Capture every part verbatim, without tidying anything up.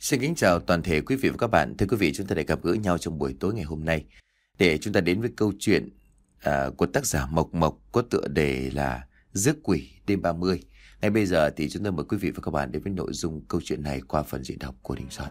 Xin kính chào toàn thể quý vị và các bạn. Thưa quý vị, chúng ta lại gặp gỡ nhau trong buổi tối ngày hôm nay để chúng ta đến với câu chuyện à, của tác giả Mộc Mộc có tựa đề là Rước Quỷ đêm ba mươi. Ngay bây giờ thì chúng tôi mời quý vị và các bạn đến với nội dung câu chuyện này qua phần diễn đọc của Đình Soạn.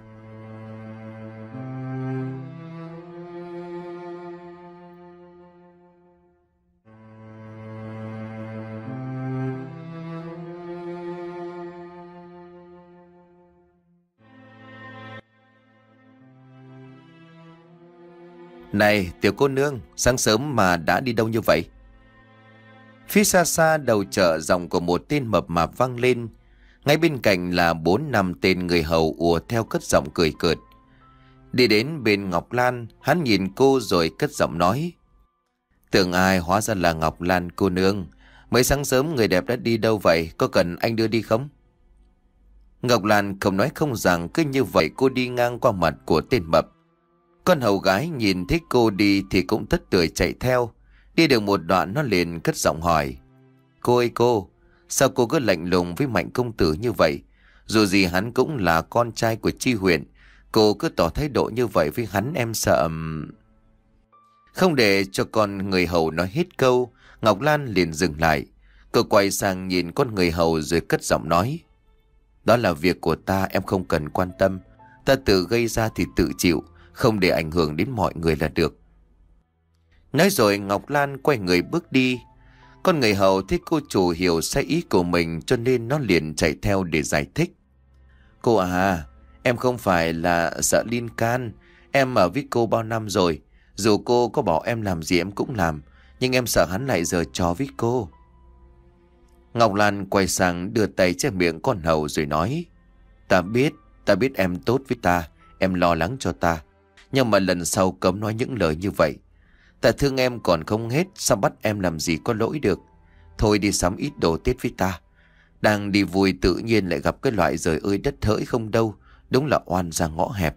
Này tiểu cô nương, sáng sớm mà đã đi đâu như vậy? Phía xa xa đầu chợ giọng của một tên mập mạp vang lên. Ngay bên cạnh là bốn năm tên người hầu ùa theo cất giọng cười cợt. Đi đến bên Ngọc Lan, hắn nhìn cô rồi cất giọng nói. Tưởng ai hóa ra là Ngọc Lan cô nương. Mới sáng sớm người đẹp đã đi đâu vậy, có cần anh đưa đi không? Ngọc Lan không nói không rằng, cứ như vậy cô đi ngang qua mặt của tên mập. Con hầu gái nhìn thấy cô đi thì cũng tất tưởi chạy theo. Đi được một đoạn nó liền cất giọng hỏi. Cô ơi cô, sao cô cứ lạnh lùng với Mạnh công tử như vậy? Dù gì hắn cũng là con trai của Chi huyện. Cô cứ tỏ thái độ như vậy với hắn, em sợ... Không để cho con người hầu nói hết câu, Ngọc Lan liền dừng lại. Cô quay sang nhìn con người hầu rồi cất giọng nói. Đó là việc của ta, em không cần quan tâm. Ta tự gây ra thì tự chịu, không để ảnh hưởng đến mọi người là được. Nói rồi Ngọc Lan quay người bước đi. Con người hầu thấy cô chủ hiểu sai ý của mình cho nên nó liền chạy theo để giải thích. Cô à, em không phải là sợ Linh Can. Em ở với cô bao năm rồi. Dù cô có bảo em làm gì em cũng làm. Nhưng em sợ hắn lại giở trò với cô. Ngọc Lan quay sang đưa tay che miệng con hầu rồi nói. Ta biết, ta biết em tốt với ta. Em lo lắng cho ta. Nhưng mà lần sau cấm nói những lời như vậy. Ta thương em còn không hết, sao bắt em làm gì có lỗi được. Thôi đi sắm ít đồ Tết với ta. Đang đi vui tự nhiên lại gặp cái loại rời ơi đất hỡi không đâu. Đúng là oan ra ngõ hẹp.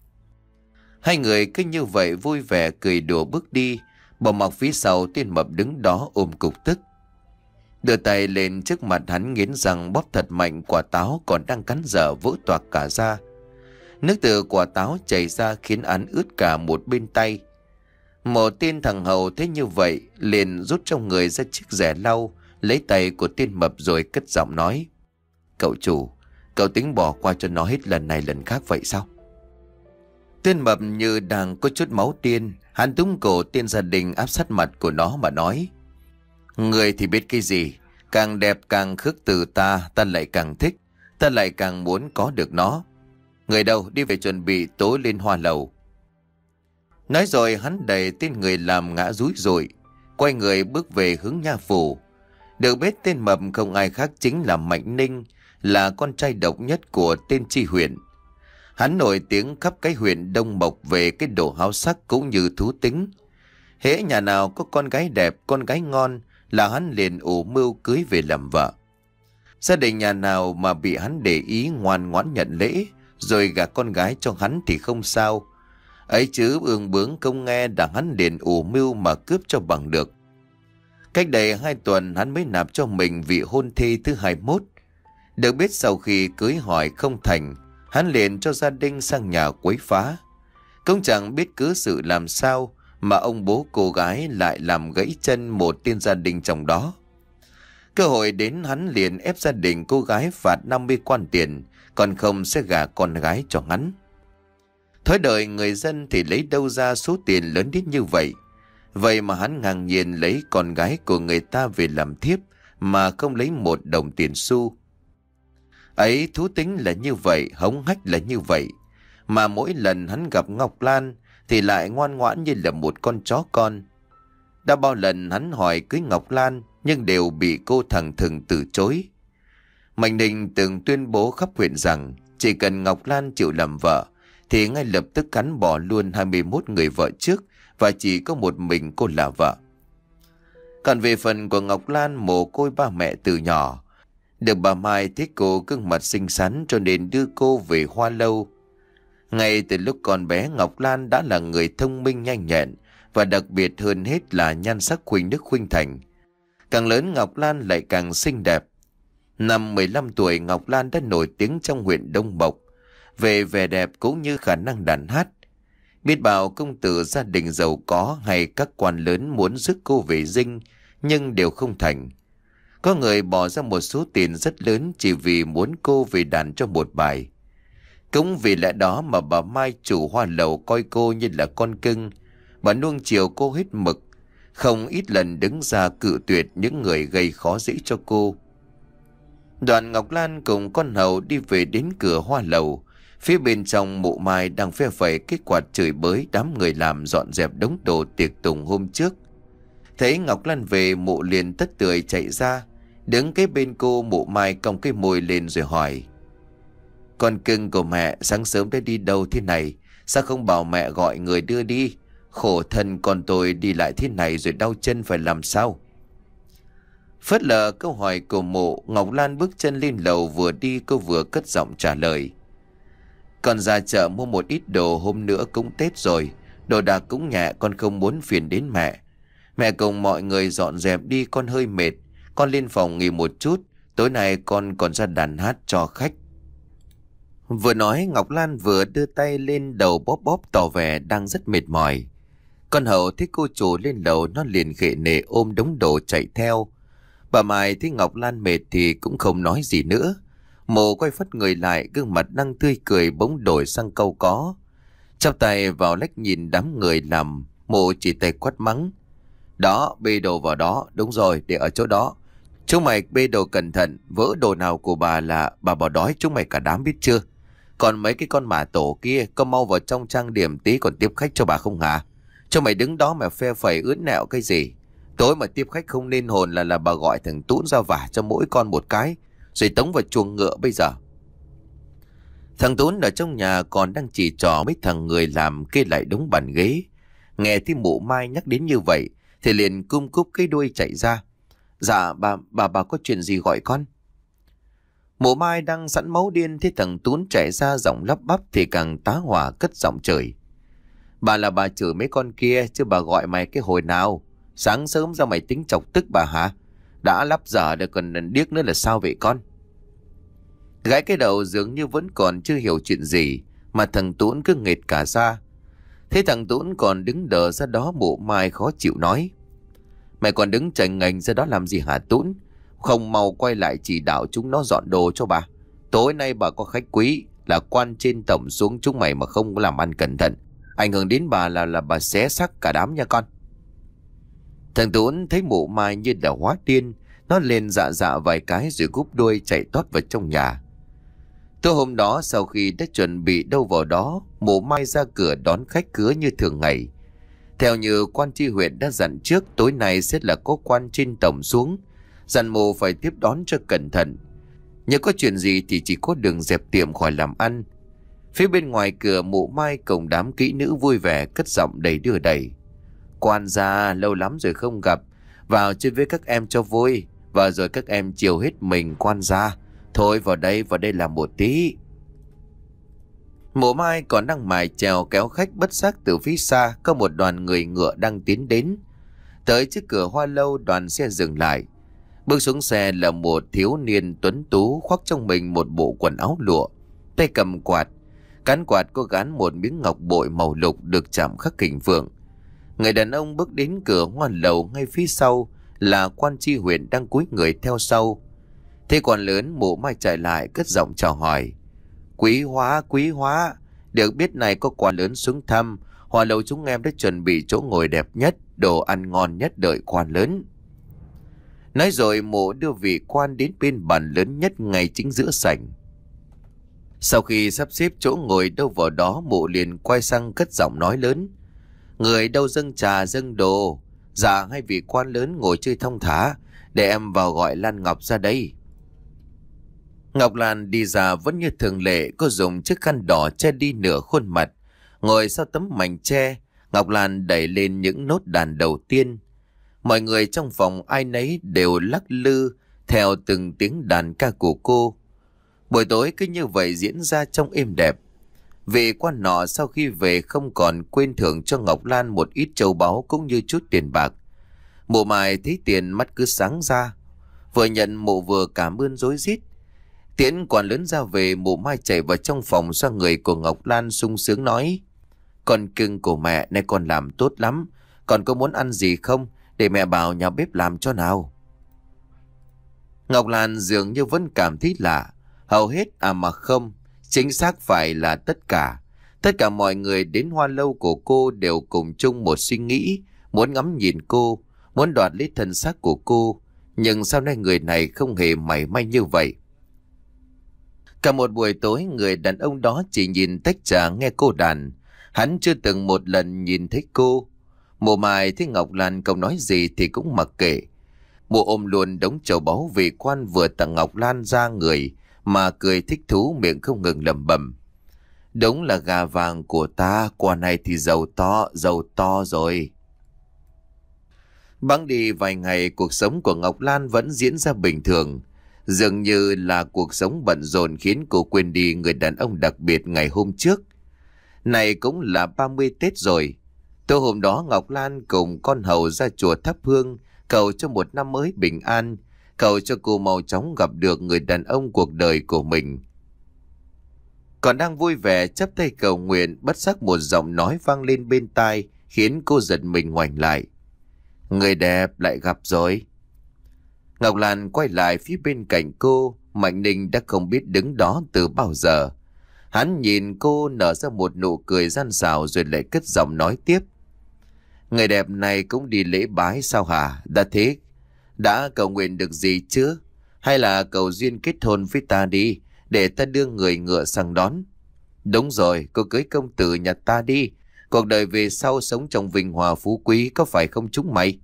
Hai người cứ như vậy vui vẻ cười đùa bước đi. Bỏ mặc phía sau tên mập đứng đó ôm cục tức. Đưa tay lên trước mặt hắn nghiến răng bóp thật mạnh quả táo còn đang cắn dở vỡ toạc cả ra. Nước từ quả táo chảy ra khiến hắn ướt cả một bên tay. Một tên thằng hầu thấy như vậy liền rút trong người ra chiếc rẻ lau, lấy tay của tên mập rồi cất giọng nói. Cậu chủ, cậu tính bỏ qua cho nó hết lần này lần khác vậy sao? Tên mập như đang có chút máu điên, hắn túm cổ tên gia đình áp sát mặt của nó mà nói. Người thì biết cái gì, càng đẹp càng khước từ ta, ta lại càng thích, ta lại càng muốn có được nó. Người đâu đi về chuẩn bị tối lên hoa lầu. Nói rồi hắn đẩy tên người làm ngã rúi rồi, quay người bước về hướng nhà phủ. Được biết tên mập không ai khác chính là Mạnh Ninh, là con trai độc nhất của tên Chi huyện. Hắn nổi tiếng khắp cái huyện Đông Mộc về cái độ háo sắc cũng như thú tính. Hễ nhà nào có con gái đẹp, con gái ngon là hắn liền ủ mưu cưới về làm vợ. Gia đình nhà nào mà bị hắn để ý ngoan ngoãn nhận lễ rồi gả con gái cho hắn thì không sao. Ấy chứ ương bướng không nghe đã hắn liền ủ mưu mà cướp cho bằng được. Cách đây hai tuần hắn mới nạp cho mình vị hôn thê thứ hai mươi mốt. Được biết sau khi cưới hỏi không thành, hắn liền cho gia đình sang nhà quấy phá. Cũng chẳng biết cứ sự làm sao mà ông bố cô gái lại làm gãy chân một tên gia đình trong đó. Cơ hội đến hắn liền ép gia đình cô gái phạt năm mươi quan tiền, còn không sẽ gả con gái cho hắn. Thói đời người dân thì lấy đâu ra số tiền lớn đến như vậy. Vậy mà hắn ngang nhiên lấy con gái của người ta về làm thiếp mà không lấy một đồng tiền xu. Ấy thú tính là như vậy, hống hách là như vậy. Mà mỗi lần hắn gặp Ngọc Lan thì lại ngoan ngoãn như là một con chó con. Đã bao lần hắn hỏi cưới Ngọc Lan nhưng đều bị cô thẳng thừng từ chối. Mạnh Ninh từng tuyên bố khắp huyện rằng chỉ cần Ngọc Lan chịu làm vợ thì ngay lập tức hắn bỏ luôn hai mươi mốt người vợ trước và chỉ có một mình cô là vợ. Còn về phần của Ngọc Lan mồ côi ba mẹ từ nhỏ, được bà Mai thấy cô gương mặt xinh xắn cho nên đưa cô về Hoa Lâu. Ngay từ lúc còn bé Ngọc Lan đã là người thông minh nhanh nhẹn và đặc biệt hơn hết là nhan sắc khuynh đức khuynh thành. Càng lớn Ngọc Lan lại càng xinh đẹp. Năm mười lăm tuổi Ngọc Lan đã nổi tiếng trong huyện Đông Mộc. về vẻ đẹp cũng như khả năng đàn hát. Biết bao công tử gia đình giàu có hay các quan lớn muốn rước cô về dinh, nhưng đều không thành. Có người bỏ ra một số tiền rất lớn chỉ vì muốn cô về đàn cho một bài. Cũng vì lẽ đó mà bà Mai chủ hoa lầu coi cô như là con cưng. Bà nuông chiều cô hết mực, không ít lần đứng ra cự tuyệt những người gây khó dễ cho cô. Đoàn Ngọc Lan cùng con hầu đi về đến cửa hoa lầu. Phía bên trong mụ Mai đang phe phẩy cái quạt chửi bới đám người làm dọn dẹp đống đồ tiệc tùng hôm trước. Thấy Ngọc Lan về, mụ liền tất tưởi chạy ra, đứng kế bên cô. Mụ Mai cong cái môi lên rồi hỏi: "Con cưng của mẹ sáng sớm đã đi đâu thế này? Sao không bảo mẹ gọi người đưa đi? Khổ thân con tôi đi lại thế này rồi đau chân phải làm sao?" Phớt lờ câu hỏi của mụ, Ngọc Lan bước chân lên lầu, vừa đi cô vừa cất giọng trả lời: "Con ra chợ mua một ít đồ, hôm nữa cũng Tết rồi, đồ đạc cũng nhẹ, con không muốn phiền đến mẹ. Mẹ cùng mọi người dọn dẹp đi, con hơi mệt. Con lên phòng nghỉ một chút, tối nay con còn ra đàn hát cho khách." Vừa nói Ngọc Lan vừa đưa tay lên đầu bóp bóp tỏ vẻ đang rất mệt mỏi. Con hầu thấy cô chủ lên lầu, nó liền khệ nệ ôm đống đồ chạy theo. Bà Mai thấy Ngọc Lan mệt thì cũng không nói gì nữa. Mộ quay phất người lại, gương mặt đang tươi cười bỗng đổi sang cau có. Chắp tay vào lách nhìn đám người làm, mộ chỉ tay quát mắng: "Đó, bê đồ vào đó, đúng rồi, để ở chỗ đó. Chúng mày bê đồ cẩn thận, vỡ đồ nào của bà là bà bỏ đói chúng mày cả đám, biết chưa? Còn mấy cái con mả tổ kia, có mau vào trong trang điểm tí còn tiếp khách cho bà không hả? Cho mày đứng đó mà phe phẩy ướn nẹo cái gì? Tối mà tiếp khách không nên hồn là là bà gọi thằng Tún ra vả cho mỗi con một cái, rồi tống vào chuồng ngựa bây giờ." Thằng Tún ở trong nhà còn đang chỉ trò mấy thằng người làm kê lại đống bàn ghế. Nghe thấy mụ Mai nhắc đến như vậy thì liền cung cúp cái đuôi chạy ra: "Dạ bà, bà bà có chuyện gì gọi con?" Mụ Mai đang sẵn máu điên, thấy thằng Tún chạy ra giọng lắp bắp thì càng tá hỏa, cất giọng chửi: "Bà là bà chửi mấy con kia chứ bà gọi mày cái hồi nào? Sáng sớm ra mày tính chọc tức bà hả? Đã lắp dở được còn điếc nữa là sao vậy con?" Gái cái đầu dường như vẫn còn chưa hiểu chuyện gì, mà thằng Tún cứ nghệt cả ra. Thế thằng Tún còn đứng đờ ra đó, mụ Mai khó chịu nói: "Mày còn đứng chảnh ngành ra đó làm gì hả Tún? Không mau quay lại chỉ đạo chúng nó dọn đồ cho bà. Tối nay bà có khách quý, là quan trên tổng xuống, chúng mày mà không làm ăn cẩn thận, ảnh hưởng đến bà là là bà xé xác cả đám nha con." Thằng Tún thấy mụ Mai như là hóa điên, nó lên dạ dạ vài cái rồi cúp đuôi chạy tót vào trong nhà. Tối hôm đó sau khi đã chuẩn bị đâu vào đó, mụ Mai ra cửa đón khách khứa như thường ngày. Theo như quan tri huyện đã dặn trước, tối nay sẽ là có quan trên tổng xuống, dặn mụ phải tiếp đón cho cẩn thận. Nếu có chuyện gì thì chỉ có đường dẹp tiệm khỏi làm ăn. Phía bên ngoài cửa, mụ Mai cùng đám kỹ nữ vui vẻ cất giọng đầy đưa đẩy: "Quan gia lâu lắm rồi không gặp, vào chơi với các em cho vui, và rồi các em chiều hết mình quan gia. Thôi vào đây, vào đây làm một tí." Mụ Mai còn đang mải chèo kéo khách, bất giác từ phía xa có một đoàn người ngựa đang tiến đến. Tới trước cửa hoa lâu, đoàn xe dừng lại. Bước xuống xe là một thiếu niên tuấn tú, khoác trong mình một bộ quần áo lụa, tay cầm quạt. Cán quạt có gắn một miếng ngọc bội màu lục được chạm khắc hình phượng. Người đàn ông bước đến cửa hoa lầu, ngay phía sau là quan tri huyện đang cúi người theo sau. Thế quan lớn, mụ Mai chạy lại cất giọng chào hỏi: "Quý hóa, quý hóa, được biết này có quan lớn xuống thăm, hoa lầu chúng em đã chuẩn bị chỗ ngồi đẹp nhất, đồ ăn ngon nhất đợi quan lớn." Nói rồi mụ đưa vị quan đến bên bàn lớn nhất ngay chính giữa sảnh. Sau khi sắp xếp chỗ ngồi đâu vào đó, mụ liền quay sang cất giọng nói lớn: "Người đâu dâng trà dâng đồ? Dạ hai vị quan lớn ngồi chơi thong thả, để em vào gọi Lan Ngọc ra đây." Ngọc Lan đi ra vẫn như thường lệ, cô dùng chiếc khăn đỏ che đi nửa khuôn mặt. Ngồi sau tấm mảnh tre, Ngọc Lan đẩy lên những nốt đàn đầu tiên. Mọi người trong phòng ai nấy đều lắc lư theo từng tiếng đàn ca của cô. Buổi tối cứ như vậy diễn ra trong êm đẹp. Vị quan nọ sau khi về không còn quên thưởng cho Ngọc Lan một ít châu báu cũng như chút tiền bạc. Mụ Mai thấy tiền mắt cứ sáng ra, vừa nhận mụ vừa cảm ơn rối rít. Tiễn quả lớn ra về, mụ Mai chạy vào trong phòng xoa người của Ngọc Lan sung sướng nói: Con cưng của mẹ, nay con làm tốt lắm. Con có muốn ăn gì không? Để mẹ bảo nhà bếp làm cho nào. Ngọc Lan dường như vẫn cảm thấy lạ. Hầu hết à mà không, chính xác phải là tất cả. Tất cả mọi người đến hoa lâu của cô đều cùng chung một suy nghĩ, muốn ngắm nhìn cô, muốn đoạt lấy thân xác của cô. Nhưng sau này người này không hề mảy may như vậy. Cả một buổi tối, người đàn ông đó chỉ nhìn tách trà nghe cô đàn. Hắn chưa từng một lần nhìn thấy cô. Mụ Mai thấy Ngọc Lan không nói gì thì cũng mặc kệ. Mụ ôm luôn đống châu báu vị quan vừa tặng Ngọc Lan ra người mà cười thích thú, miệng không ngừng lẩm bẩm: Đúng là gà vàng của ta, quả này thì giàu to, giàu to rồi. Bẵng đi vài ngày, cuộc sống của Ngọc Lan vẫn diễn ra bình thường. Dường như là cuộc sống bận rộn khiến cô quên đi người đàn ông đặc biệt ngày hôm trước. Này cũng là ba mươi Tết rồi. Tối hôm đó Ngọc Lan cùng con hầu ra chùa thắp hương, cầu cho một năm mới bình an, cầu cho cô mau chóng gặp được người đàn ông cuộc đời của mình. Còn đang vui vẻ chắp tay cầu nguyện, bất giác một giọng nói vang lên bên tai khiến cô giật mình ngoảnh lại. Người đẹp lại gặp rồi. Ngọc Lan quay lại phía bên cạnh cô. Mạnh Ninh đã không biết đứng đó từ bao giờ. Hắn nhìn cô nở ra một nụ cười gian xảo rồi lại cất giọng nói tiếp: Người đẹp này cũng đi lễ bái sao hả? Đã thế, đã cầu nguyện được gì chứ? Hay là cầu duyên kết hôn với ta đi, để ta đưa người ngựa sang đón. Đúng rồi, cô cưới công tử nhà ta đi. Cuộc đời về sau sống trong vinh hòa phú quý, có phải không chúng mày?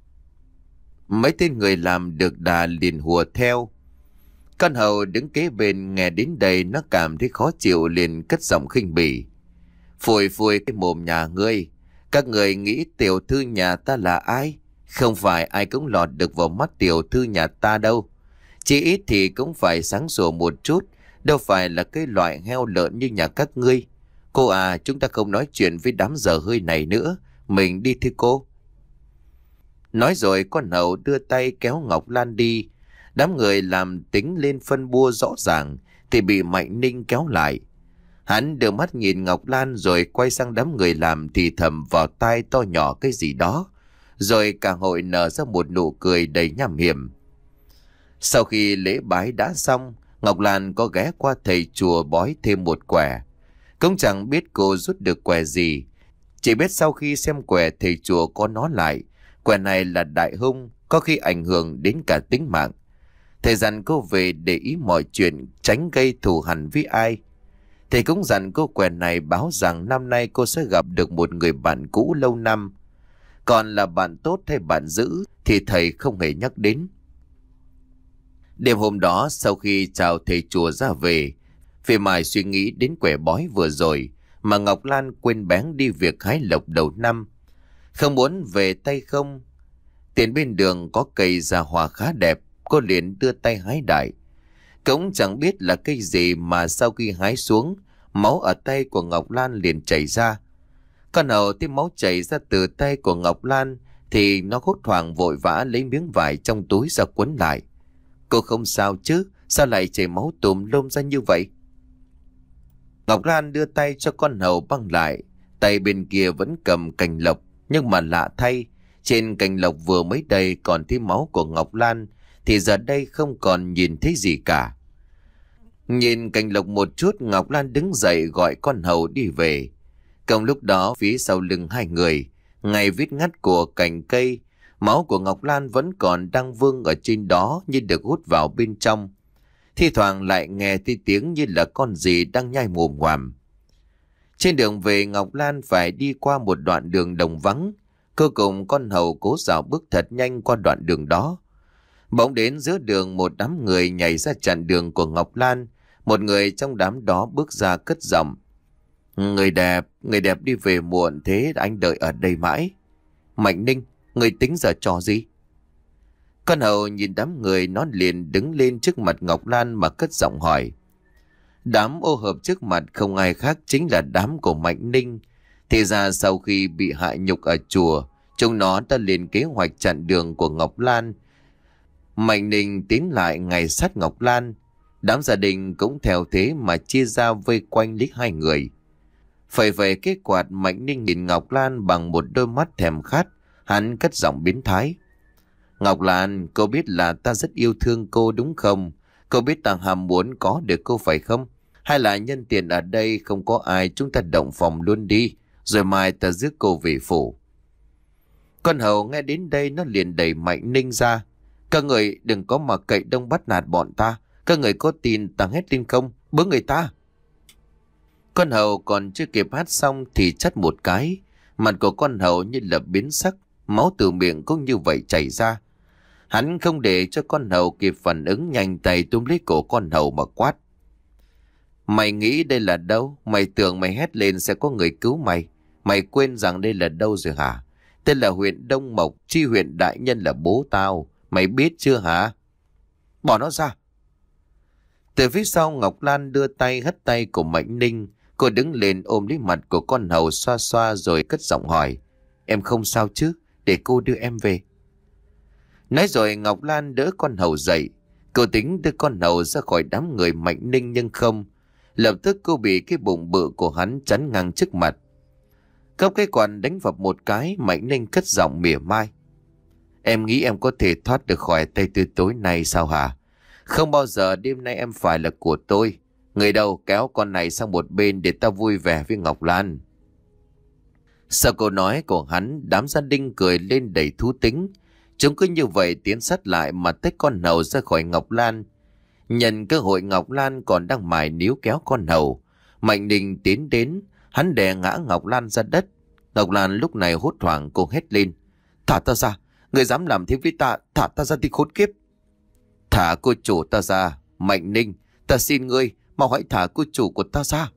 Mấy tên người làm được đà liền hùa theo. Con hầu đứng kế bên nghe đến đây, nó cảm thấy khó chịu liền cất giọng khinh bỉ: Phủi phủi cái mồm nhà ngươi. Các người nghĩ tiểu thư nhà ta là ai? Không phải ai cũng lọt được vào mắt tiểu thư nhà ta đâu. Chỉ ít thì cũng phải sáng sủa một chút, đâu phải là cái loại heo lợn như nhà các ngươi. Cô à, chúng ta không nói chuyện với đám dở hơi này nữa, mình đi thưa cô. Nói rồi con hầu đưa tay kéo Ngọc Lan đi. Đám người làm tính lên phân bua rõ ràng thì bị Mạnh Ninh kéo lại. Hắn đưa mắt nhìn Ngọc Lan rồi quay sang đám người làm thì thầm vào tai to nhỏ cái gì đó. Rồi cả hội nở ra một nụ cười đầy nham hiểm. Sau khi lễ bái đã xong, Ngọc Lan có ghé qua thầy chùa bói thêm một quẻ. Cũng chẳng biết cô rút được quẻ gì. Chỉ biết sau khi xem quẻ thầy chùa có nói lại, quẻ này là đại hung, có khi ảnh hưởng đến cả tính mạng. Thầy dặn cô về để ý mọi chuyện, tránh gây thù hằn với ai. Thầy cũng dặn cô quẻ này báo rằng năm nay cô sẽ gặp được một người bạn cũ lâu năm. Còn là bạn tốt hay bạn dữ thì thầy không hề nhắc đến. Đêm hôm đó sau khi chào thầy chùa ra về, Phê Mai suy nghĩ đến quẻ bói vừa rồi mà Ngọc Lan quên bén đi việc hái lộc đầu năm. Không muốn về tay không. Tiền bên đường có cây ra hoa khá đẹp, cô liền đưa tay hái đại. Cũng chẳng biết là cây gì mà sau khi hái xuống, máu ở tay của Ngọc Lan liền chảy ra. Con hầu thấy máu chảy ra từ tay của Ngọc Lan thì nó hốt hoảng vội vã lấy miếng vải trong túi ra quấn lại. Cô không sao chứ? Sao lại chảy máu tùm lum ra như vậy? Ngọc Lan đưa tay cho con hầu băng lại. Tay bên kia vẫn cầm cành lộc, nhưng mà lạ thay, trên cành lộc vừa mới đầy còn thấy máu của Ngọc Lan thì giờ đây không còn nhìn thấy gì cả. Nhìn cành lộc một chút, Ngọc Lan đứng dậy gọi con hầu đi về. Cùng lúc đó phía sau lưng hai người, ngay vết ngắt của cành cây, máu của Ngọc Lan vẫn còn đang vương ở trên đó như được hút vào bên trong. Thi thoảng lại nghe thấy tiếng như là con gì đang nhai mồm ngoàm. Trên đường về, Ngọc Lan phải đi qua một đoạn đường đồng vắng. Cô cùng con hầu cố dạo bước thật nhanh qua đoạn đường đó. Bỗng đến giữa đường một đám người nhảy ra chặn đường của Ngọc Lan. Một người trong đám đó bước ra cất giọng: Người đẹp, người đẹp đi về muộn thế anh đợi ở đây mãi. Mạnh Ninh, người tính giờ trò gì? Con hầu nhìn đám người, nó liền đứng lên trước mặt Ngọc Lan mà cất giọng hỏi. Đám ô hợp trước mặt không ai khác chính là đám của Mạnh Ninh. Thì ra sau khi bị hại nhục ở chùa, chúng nó đã lên kế hoạch chặn đường của Ngọc Lan. Mạnh Ninh tiến lại ngày sát Ngọc Lan. Đám gia đình cũng theo thế mà chia ra vây quanh lấy hai người. Phải về cái quạt, Mạnh Ninh nhìn Ngọc Lan bằng một đôi mắt thèm khát. Hắn cất giọng biến thái. Ngọc Lan, cô biết là ta rất yêu thương cô đúng không? Cô biết ta ham muốn có được cô phải không? Hay là nhân tiện ở đây không có ai, chúng ta động phòng luôn đi, rồi mai ta rước cô về phủ. Con hầu nghe đến đây nó liền đẩy Mạnh Ninh ra. Các người đừng có mà cậy đông bắt nạt bọn ta. Các người có tin ta hét lên không? Bớ người ta. Con hầu còn chưa kịp hát xong thì chắt một cái. Mặt của con hầu như là biến sắc, máu từ miệng cũng như vậy chảy ra. Hắn không để cho con hầu kịp phản ứng, nhanh tay túm lấy cổ con hầu mà quát. Mày nghĩ đây là đâu? Mày tưởng mày hét lên sẽ có người cứu mày? Mày quên rằng đây là đâu rồi hả? Tên là huyện Đông Mộc, chi huyện đại nhân là bố tao. Mày biết chưa hả? Bỏ nó ra. Từ phía sau, Ngọc Lan đưa tay hất tay của Mạnh Ninh. Cô đứng lên ôm lấy mặt của con hầu xoa xoa rồi cất giọng hỏi. Em không sao chứ? Để cô đưa em về. Nói rồi Ngọc Lan đỡ con hầu dậy. Cô tính đưa con hầu ra khỏi đám người Mạnh Ninh nhưng không. Lập tức cô bị cái bụng bự của hắn chắn ngang trước mặt. Cốc cái quạt đánh vào một cái, Mạnh Ninh cất giọng mỉa mai. Em nghĩ em có thể thoát được khỏi tay tôi tối nay sao hả? Không bao giờ đêm nay em phải là của tôi. Người đâu kéo con này sang một bên để ta vui vẻ với Ngọc Lan. Sau câu nói của hắn, đám gia đình cười lên đầy thú tính. Chúng cứ như vậy tiến sát lại mà tách con hầu ra khỏi Ngọc Lan. Nhân cơ hội Ngọc Lan còn đang mải níu kéo con hầu, Mạnh Ninh tiến đến, hắn đè ngã Ngọc Lan ra đất. Ngọc Lan lúc này hốt hoảng, cô hét lên. Thả ta ra, người dám làm thế với ta, thả ta ra thì khốn kiếp. Thả cô chủ ta ra, Mạnh Ninh, ta xin ngươi, mau hãy thả cô chủ của ta ra.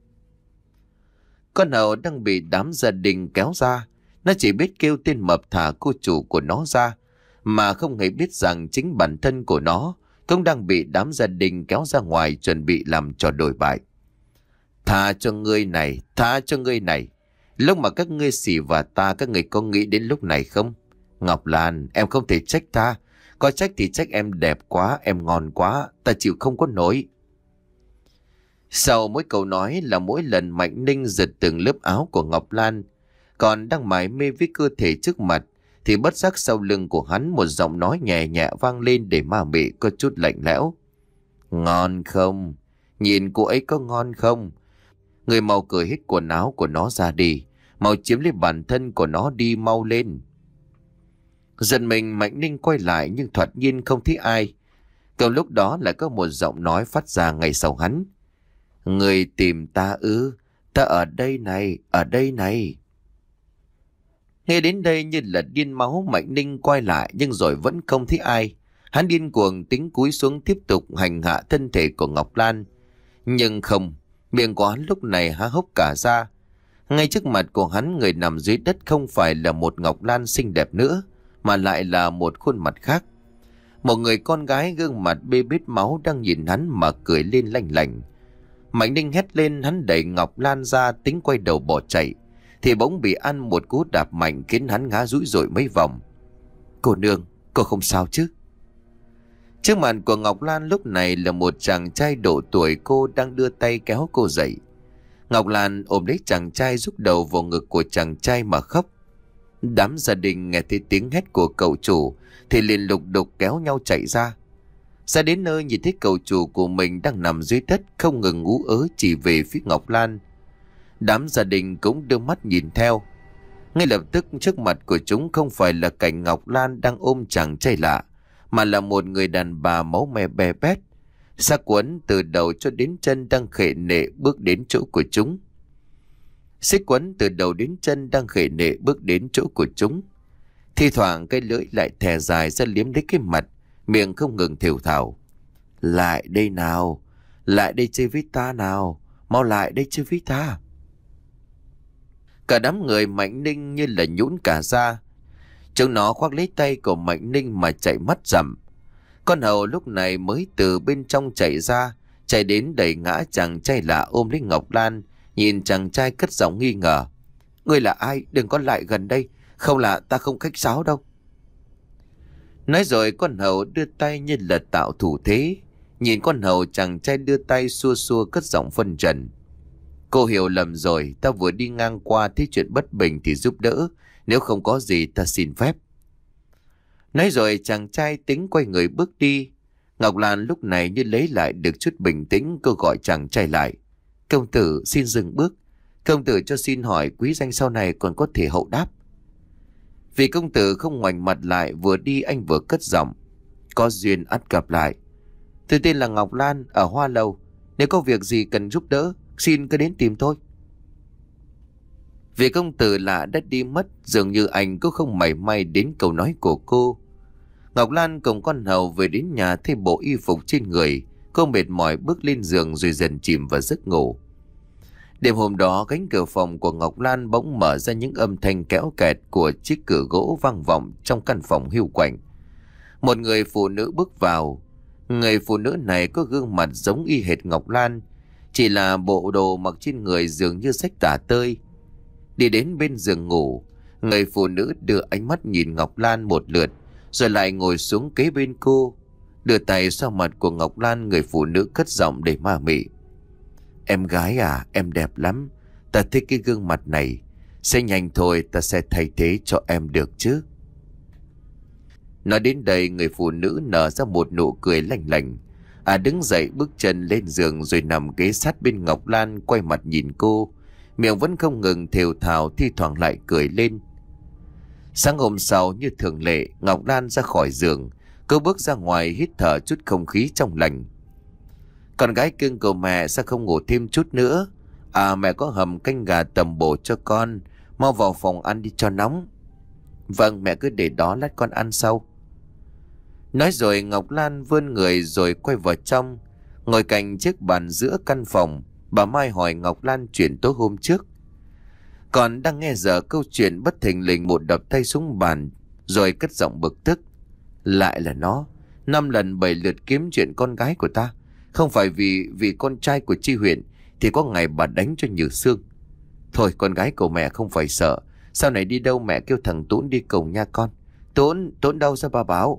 Con hầu đang bị đám gia đình kéo ra, nó chỉ biết kêu tên mập thả cô chủ của nó ra, mà không hề biết rằng chính bản thân của nó cũng đang bị đám gia đình kéo ra ngoài chuẩn bị làm trò đổi bại. Tha cho ngươi này, tha cho ngươi này. Lúc mà các ngươi xỉ và ta, các ngươi có nghĩ đến lúc này không? Ngọc Lan, em không thể trách ta. Có trách thì trách em đẹp quá, em ngon quá, ta chịu không có nổi. Sau mỗi câu nói là mỗi lần Mạnh Ninh giật từng lớp áo của Ngọc Lan, còn đang mải mê với cơ thể trước mặt, thì bất giác sau lưng của hắn một giọng nói nhẹ nhẹ vang lên để ma mị có chút lạnh lẽo. Ngon không? Nhìn cô ấy có ngon không? Người mau cởi hết quần áo của nó ra đi, mau chiếm lấy bản thân của nó đi, mau lên. Giận mình, Mạnh Ninh quay lại nhưng thoạt nhiên không thấy ai. Cậu lúc đó lại có một giọng nói phát ra ngay sau hắn. Người tìm ta ư? Ta ở đây này, ở đây này. Nghe đến đây như là điên máu, Mạnh Ninh quay lại nhưng rồi vẫn không thấy ai. Hắn điên cuồng tính cúi xuống tiếp tục hành hạ thân thể của Ngọc Lan. Nhưng không, miệng của hắn lúc này há hốc cả ra. Ngay trước mặt của hắn, người nằm dưới đất không phải là một Ngọc Lan xinh đẹp nữa, mà lại là một khuôn mặt khác. Một người con gái gương mặt bê bết máu đang nhìn hắn mà cười lên lanh lành. Mạnh Ninh hét lên, hắn đẩy Ngọc Lan ra tính quay đầu bỏ chạy, thì bỗng bị ăn một cú đạp mạnh khiến hắn ngã rũi rọi mấy vòng. Cô nương, cô không sao chứ? Trước mặt của Ngọc Lan lúc này là một chàng trai độ tuổi cô đang đưa tay kéo cô dậy. Ngọc Lan ôm lấy chàng trai, rúc đầu vào ngực của chàng trai mà khóc. Đám gia đình nghe thấy tiếng hét của cậu chủ thì liền lục đục kéo nhau chạy ra. Ra đến nơi nhìn thấy cậu chủ của mình đang nằm dưới đất không ngừng ú ớ chỉ về phía Ngọc Lan. Đám gia đình cũng đưa mắt nhìn theo. Ngay lập tức trước mặt của chúng không phải là cảnh Ngọc Lan đang ôm chàng trai lạ, mà là một người đàn bà máu me be bét, xác quấn từ đầu cho đến chân đang khệ nệ bước đến chỗ của chúng. Xích quấn từ đầu đến chân đang khệ nệ bước đến chỗ của chúng. Thi thoảng cái lưỡi lại thè dài ra liếm lấy cái mặt, miệng không ngừng thều thào. Lại đây nào, lại đây chơi với ta nào, mau lại đây chơi với ta. Cả đám người Mạnh Ninh như là nhũn cả ra. Chúng nó khoác lấy tay của Mạnh Ninh mà chạy mất dặm. Con hầu lúc này mới từ bên trong chạy ra, chạy đến đẩy ngã chàng trai lạ ôm lấy Ngọc Lan, nhìn chàng trai cất giọng nghi ngờ. Ngươi là ai? Đừng có lại gần đây, không là ta không khách sáo đâu. Nói rồi con hầu đưa tay như là tạo thủ thế, Nhìn con hầu, chàng trai đưa tay xua xua cất giọng phân trần. Cô hiểu lầm rồi, ta vừa đi ngang qua thấy chuyện bất bình thì giúp đỡ, nếu không có gì ta xin phép. Nói rồi chàng trai tính quay người bước đi. Ngọc Lan lúc này như lấy lại được chút bình tĩnh, cô gọi chàng trai lại. Công tử xin dừng bước. Công tử cho xin hỏi quý danh sau này còn có thể hậu đáp. Vì công tử không ngoảnh mặt lại, vừa đi anh vừa cất giọng. Có duyên ắt gặp lại. Tôi tên là Ngọc Lan, ở Hoa Lầu. Nếu có việc gì cần giúp đỡ, xin cứ đến tìm tôi. Vì công tử lạ đã đi mất, dường như anh cũng không mảy may đến câu nói của cô. Ngọc Lan cùng con hầu về đến nhà thay bộ y phục trên người. Cô mệt mỏi bước lên giường rồi dần chìm vào giấc ngủ. Đêm hôm đó, cánh cửa phòng của Ngọc Lan bỗng mở ra, những âm thanh kéo kẹt của chiếc cửa gỗ vang vọng trong căn phòng hiu quạnh. Một người phụ nữ bước vào. Người phụ nữ này có gương mặt giống y hệt Ngọc Lan, chỉ là bộ đồ mặc trên người dường như xách tả tơi. Đi đến bên giường ngủ, người phụ nữ đưa ánh mắt nhìn Ngọc Lan một lượt, rồi lại ngồi xuống kế bên cô. Đưa tay xoa mặt của Ngọc Lan, người phụ nữ cất giọng đầy ma mị. Em gái à, em đẹp lắm. Ta thích cái gương mặt này. Sẽ nhanh thôi, ta sẽ thay thế cho em được chứ. Nói đến đây, người phụ nữ nở ra một nụ cười lạnh lạnh. À đứng dậy bước chân lên giường rồi nằm kế sát bên Ngọc Lan, quay mặt nhìn cô. Miệng vẫn không ngừng thều thào, thi thoảng lại cười lên. Sáng hôm sau như thường lệ, Ngọc Lan ra khỏi giường. Cô bước ra ngoài hít thở chút không khí trong lành. Con gái cưng của mẹ sao không ngủ thêm chút nữa? À mẹ có hầm canh gà tầm bổ cho con. Mau vào phòng ăn đi cho nóng. Vâng mẹ cứ để đó lát con ăn sau. Nói rồi Ngọc Lan vươn người rồi quay vào trong. Ngồi cạnh chiếc bàn giữa căn phòng, bà Mai hỏi Ngọc Lan chuyện tối hôm trước. Còn đang nghe dở câu chuyện, bất thình lình một đập tay xuống bàn, rồi cất giọng bực tức. Lại là nó, năm lần bảy lượt kiếm chuyện con gái của ta. Không phải vì vì con trai của Chi Huyền thì có ngày bà đánh cho nhừ xương. Thôi con gái của mẹ không phải sợ. Sau này đi đâu mẹ kêu thằng Tốn đi cùng nha con. Tốn, Tốn đâu ra bà báo.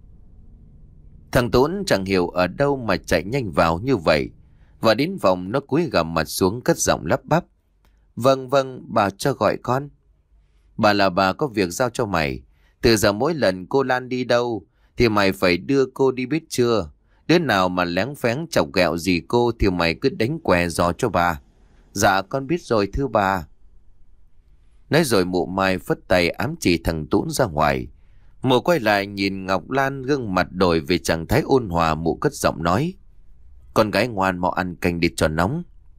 Thằng Tốn chẳng hiểu ở đâu mà chạy nhanh vào như vậy. Và đến phòng nó cúi gằm mặt xuống cất giọng lắp bắp. Vâng vâng, bà cho gọi con. Bà là bà có việc giao cho mày. Từ giờ mỗi lần cô Lan đi đâu thì mày phải đưa cô đi biết chưa. Đứa nào mà lén phén chọc ghẹo gì cô thì mày cứ đánh què gió cho bà. Dạ con biết rồi thưa bà. Nói rồi mụ Mai phất tay ám chỉ thằng Tún ra ngoài. Mụ quay lại nhìn Ngọc Lan, gương mặt đổi về trạng thái ôn hòa. Mụ cất giọng nói. Con gái ngoan, mau ăn canh đi cho nóng.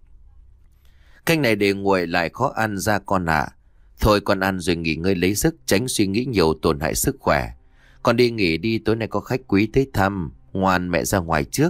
Canh này để nguội lại khó ăn ra con ạ. À. Thôi con ăn rồi nghỉ ngơi lấy sức, tránh suy nghĩ nhiều tổn hại sức khỏe. Con đi nghỉ đi, tối nay có khách quý tới thăm. Ngoan mẹ ra ngoài trước.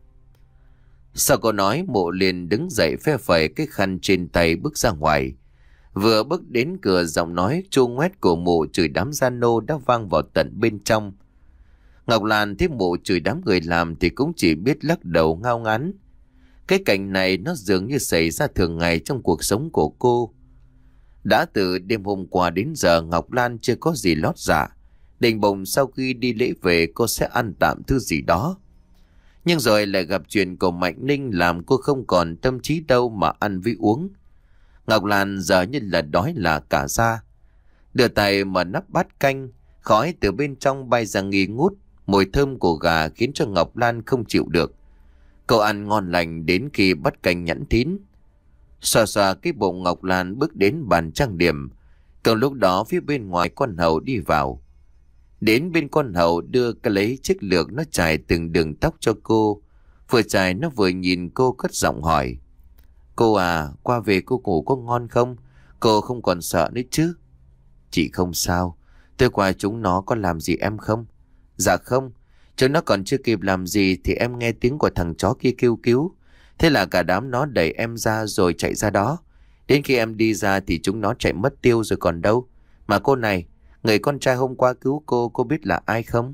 Sau câu nói, mụ liền đứng dậy phe phẩy cái khăn trên tay bước ra ngoài. Vừa bước đến cửa, giọng nói chua ngoét của mụ chửi đám gian nô đã vang vào tận bên trong. Ngọc Lan thấy mụ chửi đám người làm thì cũng chỉ biết lắc đầu ngao ngán. Cái cảnh này nó dường như xảy ra thường ngày trong cuộc sống của cô. Đã từ đêm hôm qua đến giờ Ngọc Lan chưa có gì lót dạ. Định bụng sau khi đi lễ về cô sẽ ăn tạm thứ gì đó. Nhưng rồi lại gặp chuyện của Mạnh Ninh làm cô không còn tâm trí đâu mà ăn với uống. Ngọc Lan giờ như là đói là cả da. Đưa tay mở nắp bát canh, khói từ bên trong bay ra nghi ngút. Mùi thơm của gà khiến cho Ngọc Lan không chịu được. Cô ăn ngon lành đến khi bát canh nhẵn thín. Xoa xoa cái bụng, Ngọc Lan bước đến bàn trang điểm. Cùng lúc đó phía bên ngoài con hầu đi vào. Đến bên con hầu đưa cái lấy chiếc lược nó chải từng đường tóc cho cô. Vừa chải nó vừa nhìn cô cất giọng hỏi. Cô à, qua về cô ngủ có ngon không? Cô không còn sợ nữa chứ? Chị không sao. Tôi qua chúng nó có làm gì em không? Dạ không. Chúng nó còn chưa kịp làm gì thì em nghe tiếng của thằng chó kia kêu cứu. Thế là cả đám nó đẩy em ra rồi chạy ra đó. Đến khi em đi ra thì chúng nó chạy mất tiêu rồi còn đâu. Mà cô này, người con trai hôm qua cứu cô, cô biết là ai không?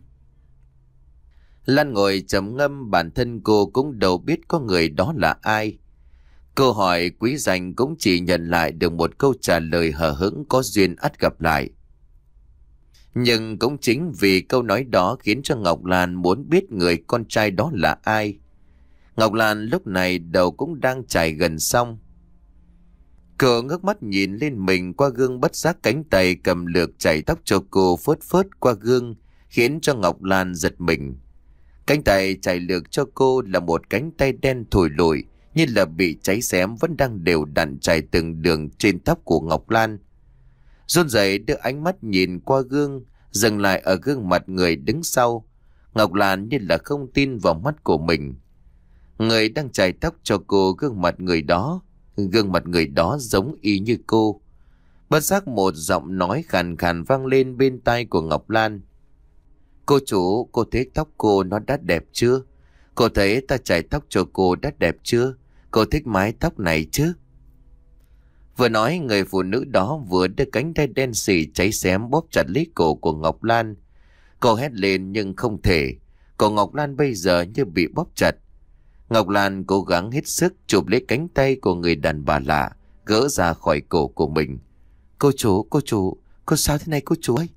Lan ngồi trầm ngâm, bản thân cô cũng đâu biết có người đó là ai. Câu hỏi quý danh cũng chỉ nhận lại được một câu trả lời hờ hững có duyên ắt gặp lại. Nhưng cũng chính vì câu nói đó khiến cho Ngọc Lan muốn biết người con trai đó là ai. Ngọc Lan lúc này đầu cũng đang chải gần xong. Cô ngước mắt nhìn lên mình qua gương, bất giác cánh tay cầm lược chải tóc cho cô phớt phớt qua gương, khiến cho Ngọc Lan giật mình. Cánh tay chải lược cho cô là một cánh tay đen thủi lùi, như là bị cháy xém, vẫn đang đều đặn chải từng đường trên tóc của Ngọc Lan. Run rẩy đưa ánh mắt nhìn qua gương, dừng lại ở gương mặt người đứng sau. Ngọc Lan như là không tin vào mắt của mình. Người đang chải tóc cho cô, gương mặt người đó, gương mặt người đó giống y như cô. Bất giác một giọng nói khàn khàn vang lên bên tai của Ngọc Lan. Cô chủ, cô thấy tóc cô nó đã đẹp chưa? Cô thấy ta chải tóc cho cô đã đẹp chưa? Cô thích mái tóc này chứ? Vừa nói, người phụ nữ đó vừa đưa cánh tay đen xì cháy xém bóp chặt lấy cổ của Ngọc Lan. Cô hét lên nhưng không thể. Cổ Ngọc Lan bây giờ như bị bóp chặt. Ngọc Lan cố gắng hết sức chụp lấy cánh tay của người đàn bà lạ, gỡ ra khỏi cổ của mình. Cô chủ, cô chủ, cô sao thế này cô chủ ơi?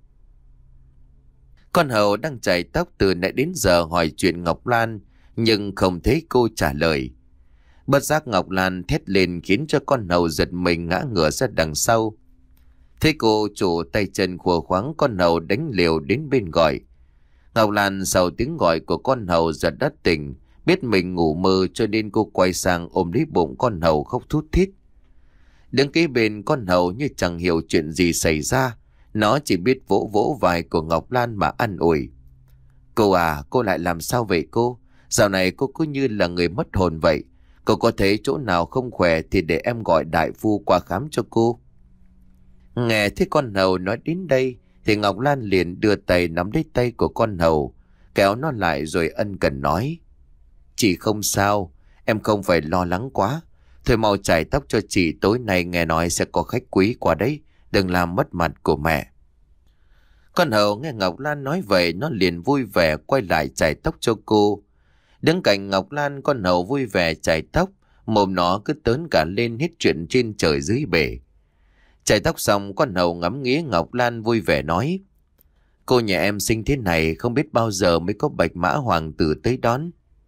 Con hầu đang chải tóc từ nãy đến giờ hỏi chuyện Ngọc Lan, nhưng không thấy cô trả lời. Bất giác Ngọc Lan thét lên khiến cho con hầu giật mình ngã ngửa ra đằng sau. Thấy cô chủ tay chân khua khoáng, con hầu đánh liều đến bên gọi. Ngọc Lan sau tiếng gọi của con hầu giật đất tỉnh, biết mình ngủ mơ cho nên cô quay sang ôm lấy bụng con hầu khóc thút thít. Đứng kế bên con hầu như chẳng hiểu chuyện gì xảy ra, nó chỉ biết vỗ vỗ vai của Ngọc Lan mà an ủi. Cô à, cô lại làm sao vậy cô? Dạo này cô cứ như là người mất hồn vậy. Cô có thấy chỗ nào không khỏe thì để em gọi đại phu qua khám cho cô. Nghe thấy con hầu nói đến đây thì Ngọc Lan liền đưa tay nắm lấy tay của con hầu, kéo nó lại rồi ân cần nói. Chị không sao, em không phải lo lắng quá. Thôi mau chải tóc cho chị, tối nay nghe nói sẽ có khách quý qua đấy, đừng làm mất mặt của mẹ. Con hầu nghe Ngọc Lan nói vậy, nó liền vui vẻ quay lại chải tóc cho cô. Đứng cạnh Ngọc Lan, con hầu vui vẻ chải tóc, mồm nó cứ tớn cả lên hết chuyện trên trời dưới bể. Chải tóc xong, con hầu ngắm nghía Ngọc Lan vui vẻ nói. Cô nhà em xinh thế này không biết bao giờ mới có bạch mã hoàng tử tới đón.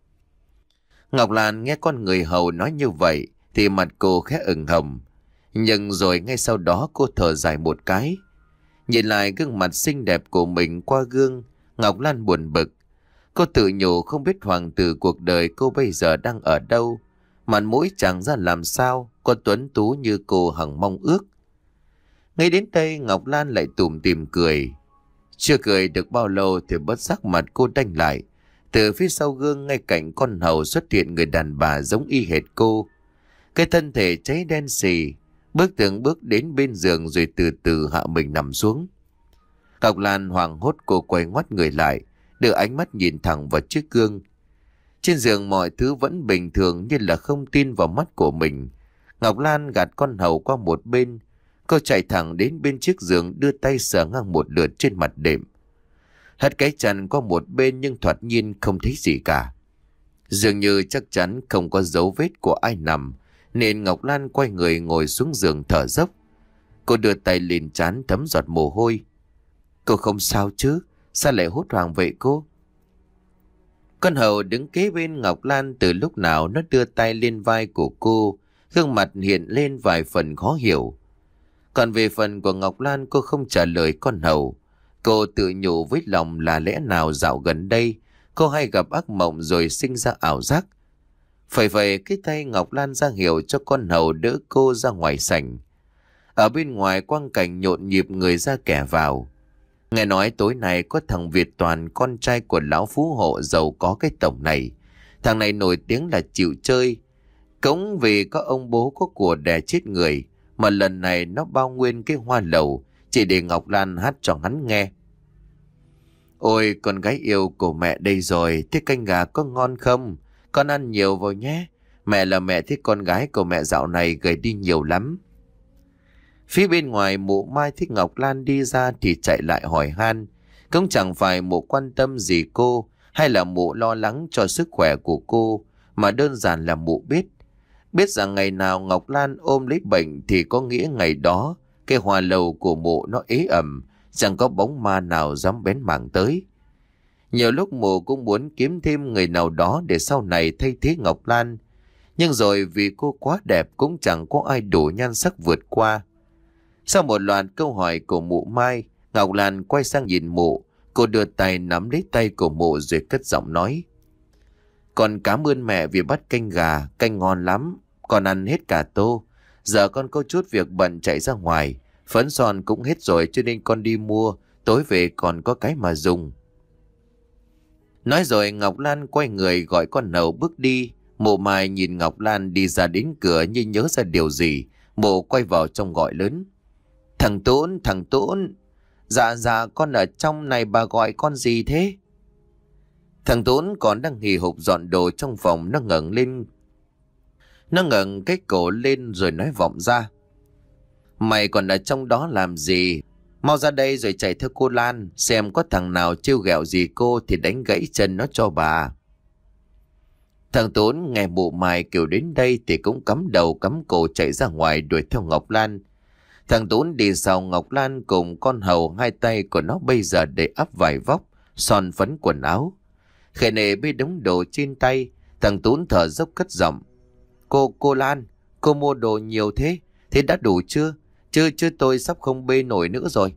Ngọc Lan nghe con người hầu nói như vậy thì mặt cô khẽ ửng hồng. Nhưng rồi ngay sau đó cô thở dài một cái. Nhìn lại gương mặt xinh đẹp của mình qua gương, Ngọc Lan buồn bực. Cô tự nhủ không biết hoàng tử cuộc đời cô bây giờ đang ở đâu. Mặt mũi chẳng ra làm sao, có tuấn tú như cô hằng mong ước. Ngay đến đây Ngọc Lan lại tủm tỉm cười. Chưa cười được bao lâu thì bất giác mặt cô đanh lại. Từ phía sau gương ngay cạnh con hầu xuất hiện người đàn bà giống y hệt cô. Cái thân thể cháy đen xì, bước từng bước đến bên giường rồi từ từ hạ mình nằm xuống. Ngọc Lan hoảng hốt, cô quay ngoắt người lại, đưa ánh mắt nhìn thẳng vào chiếc gương. Trên giường mọi thứ vẫn bình thường như là không tin vào mắt của mình. Ngọc Lan gạt con hầu qua một bên. Cô chạy thẳng đến bên chiếc giường, đưa tay sờ ngang một lượt trên mặt đệm. Hất cái chăn qua một bên nhưng thoạt nhiên không thấy gì cả. Dường như chắc chắn không có dấu vết của ai nằm, nên Ngọc Lan quay người ngồi xuống giường thở dốc. Cô đưa tay lên trán thấm giọt mồ hôi. Cô không sao chứ? Sao lại hốt hoảng vậy cô? Con hầu đứng kế bên Ngọc Lan từ lúc nào nó đưa tay lên vai của cô, gương mặt hiện lên vài phần khó hiểu. Còn về phần của Ngọc Lan, cô không trả lời con hầu. Cô tự nhủ với lòng là lẽ nào dạo gần đây cô hay gặp ác mộng rồi sinh ra ảo giác. Phải vậy cái tay Ngọc Lan ra hiệu cho con hầu đỡ cô ra ngoài sảnh. Ở bên ngoài quang cảnh nhộn nhịp, người ra kẻ vào. Nghe nói tối nay có thằng Việt Toàn, con trai của lão phú hộ giàu có cái tổng này. Thằng này nổi tiếng là chịu chơi. Cống vì có ông bố có của đẻ chết người, mà lần này nó bao nguyên cái hoa lầu chỉ để Ngọc Lan hát cho hắn nghe. Ôi con gái yêu của mẹ đây rồi, thế canh gà có ngon không? Con ăn nhiều vào nhé. Mẹ là mẹ thích con gái của mẹ dạo này gầy đi nhiều lắm. Phía bên ngoài mụ Mai thích Ngọc Lan đi ra thì chạy lại hỏi han. Cũng chẳng phải mụ quan tâm gì cô, hay là mụ lo lắng cho sức khỏe của cô, mà đơn giản là mụ biết. Biết rằng ngày nào Ngọc Lan ôm lấy bệnh thì có nghĩa ngày đó cái hoa lầu của mụ nó ế ẩm, chẳng có bóng ma nào dám bén mảng tới. Nhiều lúc mụ cũng muốn kiếm thêm người nào đó để sau này thay thế Ngọc Lan. Nhưng rồi vì cô quá đẹp cũng chẳng có ai đủ nhan sắc vượt qua. Sau một loạt câu hỏi của mụ Mai, Ngọc Lan quay sang nhìn mụ. Cô đưa tay nắm lấy tay của mụ rồi cất giọng nói. Con cảm ơn mẹ vì bắt canh gà, canh ngon lắm. Con ăn hết cả tô. Giờ con có chút việc bận chạy ra ngoài. Phấn son cũng hết rồi cho nên con đi mua. Tối về còn có cái mà dùng. Nói rồi Ngọc Lan quay người gọi con Nậu bước đi. Mụ Mai nhìn Ngọc Lan đi ra đến cửa như nhớ ra điều gì. Mụ quay vào trong gọi lớn. Thằng Tốn, thằng Tốn. Dạ dạ con ở trong này, bà gọi con gì thế? Thằng Tốn còn đang hì hục dọn đồ trong phòng. Nó ngẩng lên. Nó ngẩng cái cổ lên rồi nói vọng ra. Mày còn ở trong đó làm gì? Mau ra đây rồi chạy theo cô Lan. Xem có thằng nào trêu ghẹo gì cô thì đánh gãy chân nó cho bà. Thằng Tốn nghe mụ Mai kêu đến đây thì cũng cắm đầu cắm cổ chạy ra ngoài đuổi theo Ngọc Lan. Thằng Tốn đi sau Ngọc Lan cùng con hầu, hai tay của nó bây giờ để ắp vải vóc, son phấn quần áo. Khệ nệ bê đống đồ trên tay, thằng Tốn thở dốc cất giọng. Cô, cô Lan, cô mua đồ nhiều thế, thế đã đủ chưa? Chứ, chứ tôi sắp không bê nổi nữa rồi.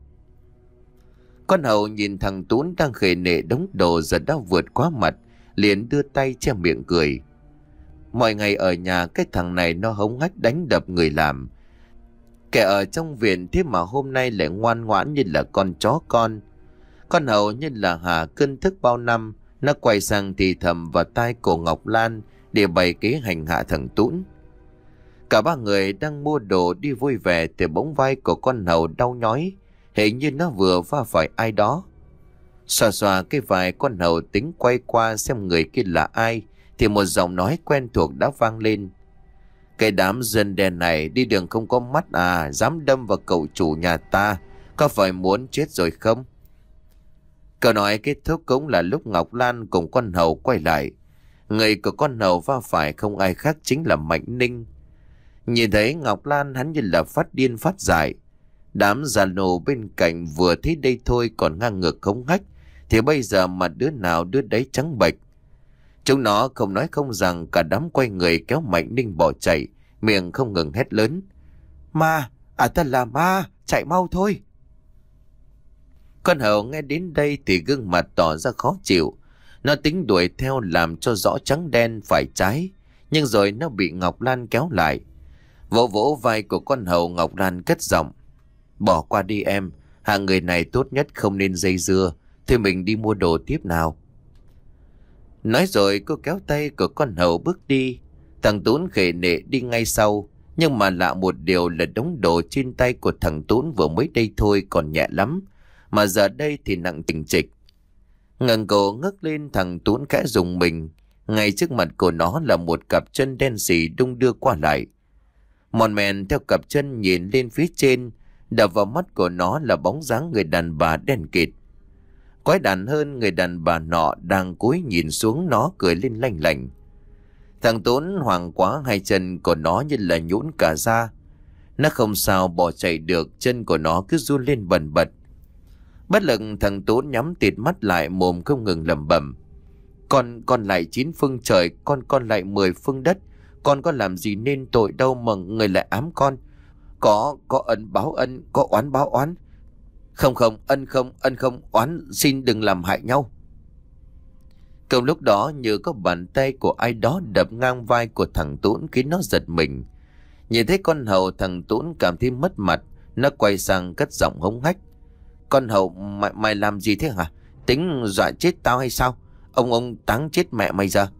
Con hầu nhìn thằng Tốn đang khệ nệ đống đồ giờ đã vượt quá mặt, liền đưa tay che miệng cười. Mọi ngày ở nhà cái thằng này nó hống hách đánh đập người làm. Kẻ ở trong viện thế mà hôm nay lại ngoan ngoãn như là con chó con. Con hầu như là hà cơn thức bao năm. Nó quay sang thì thầm vào tai của Ngọc Lan để bày kế hành hạ thằng Tún. Cả ba người đang mua đồ đi vui vẻ thì bỗng vai của con hầu đau nhói. Hình như nó vừa va phải ai đó. Xòa xòa cái vai con hầu tính quay qua xem người kia là ai thì một giọng nói quen thuộc đã vang lên. Cái đám dân đen này đi đường không có mắt à, dám đâm vào cậu chủ nhà ta, có phải muốn chết rồi không? Câu nói kết thúc cũng là lúc Ngọc Lan cùng con hầu quay lại. Người của con hầu va phải không ai khác chính là Mạnh Ninh. Nhìn thấy Ngọc Lan hắn như là phát điên phát dại. Đám già nô bên cạnh vừa thấy đây thôi còn ngang ngược khống hách, thì bây giờ mà đứa nào đứa đấy trắng bệch. Chúng nó không nói không rằng cả đám quay người kéo Mạnh Ninh bỏ chạy, miệng không ngừng hét lớn. Ma, à ta là ma, chạy mau thôi. Con hầu nghe đến đây thì gương mặt tỏ ra khó chịu. Nó tính đuổi theo làm cho rõ trắng đen phải trái, nhưng rồi nó bị Ngọc Lan kéo lại. Vỗ vỗ vai của con hầu, Ngọc Lan cất giọng. Bỏ qua đi em, hàng người này tốt nhất không nên dây dưa, thì mình đi mua đồ tiếp nào. Nói rồi cô kéo tay của con hầu bước đi. Thằng Tún khề nệ đi ngay sau. Nhưng mà lạ một điều là đống đồ trên tay của thằng Tún vừa mới đây thôi còn nhẹ lắm, mà giờ đây thì nặng chình trịch. Ngẩng cổ ngước lên, thằng Tún khẽ rùng mình. Ngay trước mặt của nó là một cặp chân đen sì đung đưa qua lại. Mòn mèn theo cặp chân nhìn lên phía trên, đập vào mắt của nó là bóng dáng người đàn bà đen kịt. Quái đản hơn, người đàn bà nọ đang cúi nhìn xuống nó cười lên lanh lảnh. Thằng Tốn hoảng quá, hai chân của nó như là nhũn cả ra. Nó không sao bỏ chạy được, chân của nó cứ run lên bần bật. Bất lực thằng Tốn nhắm tịt mắt lại, mồm không ngừng lẩm bẩm. Con, con lại chín phương trời, con con lại mười phương đất. Con có làm gì nên tội đâu mà người lại ám con. Có, có ân báo ân, có oán báo oán. Không không, ân không, ân không, oán, xin đừng làm hại nhau. Cùng lúc đó như có bàn tay của ai đó đập ngang vai của thằng Tún khiến nó giật mình. Nhìn thấy con hầu, thằng Tún cảm thấy mất mặt. Nó quay sang cất giọng hống hách. Con hầu, mày, mày làm gì thế hả? Tính dọa chết tao hay sao? Ông ông táng chết mẹ mày giờ.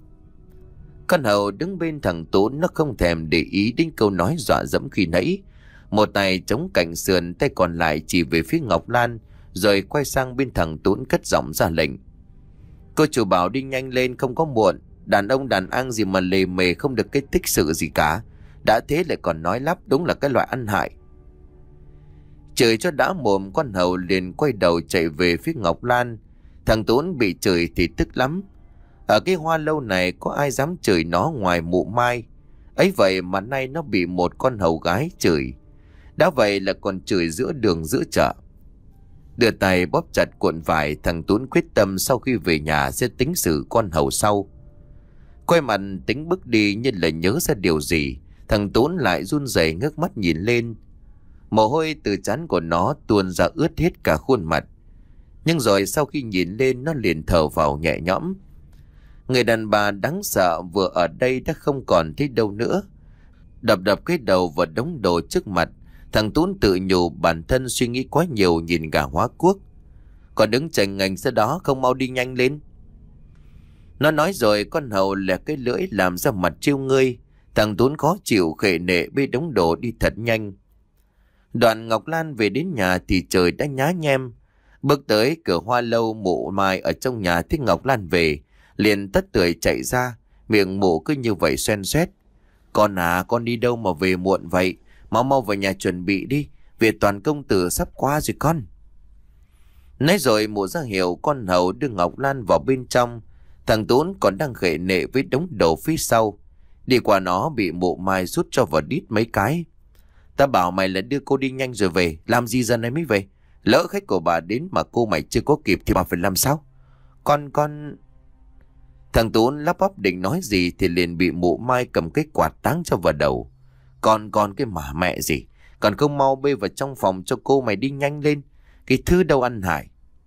Con hầu đứng bên thằng Tún, nó không thèm để ý đến câu nói dọa dẫm khi nãy. Một tay chống cạnh sườn, tay còn lại chỉ về phía Ngọc Lan, rồi quay sang bên thằng Tún cất giọng ra lệnh. Cô chủ bảo đi nhanh lên, không có muộn. Đàn ông đàn ăn gì mà lề mề không được cái tích sự gì cả. Đã thế lại còn nói lắp, đúng là cái loại ăn hại. Chửi cho đã mồm, con hầu liền quay đầu chạy về phía Ngọc Lan. Thằng Tún bị chửi thì tức lắm. Ở cái hoa lâu này có ai dám chửi nó ngoài mụ Mai. Ấy vậy mà nay nó bị một con hầu gái chửi. Đã vậy là còn chửi giữa đường giữa chợ. Đưa tay bóp chặt cuộn vải, thằng Tuấn quyết tâm sau khi về nhà sẽ tính xử con hầu sau. Quay mặt tính bước đi, nhưng lại nhớ ra điều gì, thằng Tuấn lại run rẩy ngước mắt nhìn lên. Mồ hôi từ trán của nó tuôn ra ướt hết cả khuôn mặt. Nhưng rồi sau khi nhìn lên, nó liền thở vào nhẹ nhõm. Người đàn bà đáng sợ vừa ở đây đã không còn thấy đâu nữa. Đập đập cái đầu vào đống đồ trước mặt, thằng Tuấn tự nhủ bản thân suy nghĩ quá nhiều, nhìn gà hóa cuốc. Còn đứng chành ngành ra đó, không mau đi nhanh lên. Nó nói rồi con hầu lẻ cái lưỡi làm ra mặt trêu ngươi. Thằng Tuấn khó chịu khệ nệ bê đống đồ đi thật nhanh. Đoạn Ngọc Lan về đến nhà thì trời đã nhá nhem. Bước tới cửa hoa lâu, Mụ Mai ở trong nhà thấy Ngọc Lan về, liền tất tưởi chạy ra, miệng mụ cứ như vậy xoen xoét. Con à, con đi đâu mà về muộn vậy? Mau mau vào nhà chuẩn bị đi, về toàn công tử sắp qua rồi con. Nói rồi mụ ra hiệu con hầu đưa Ngọc Lan vào bên trong. Thằng Tuấn còn đang khệ nệ với đống đồ phía sau. Đi qua nó bị Mụ Mai rút cho vào đít mấy cái. Ta bảo mày là đưa cô đi nhanh rồi về, làm gì giờ này mới về? Lỡ khách của bà đến mà cô mày chưa có kịp thì bà phải làm sao? Con con... Thằng Tuấn lắp bắp định nói gì thì liền bị Mụ Mai cầm cái quạt táng cho vào đầu. Con con cái mà mẹ gì? Còn không mau bê vào trong phòng cho cô mày đi nhanh lên. Cái thứ đâu ăn hại.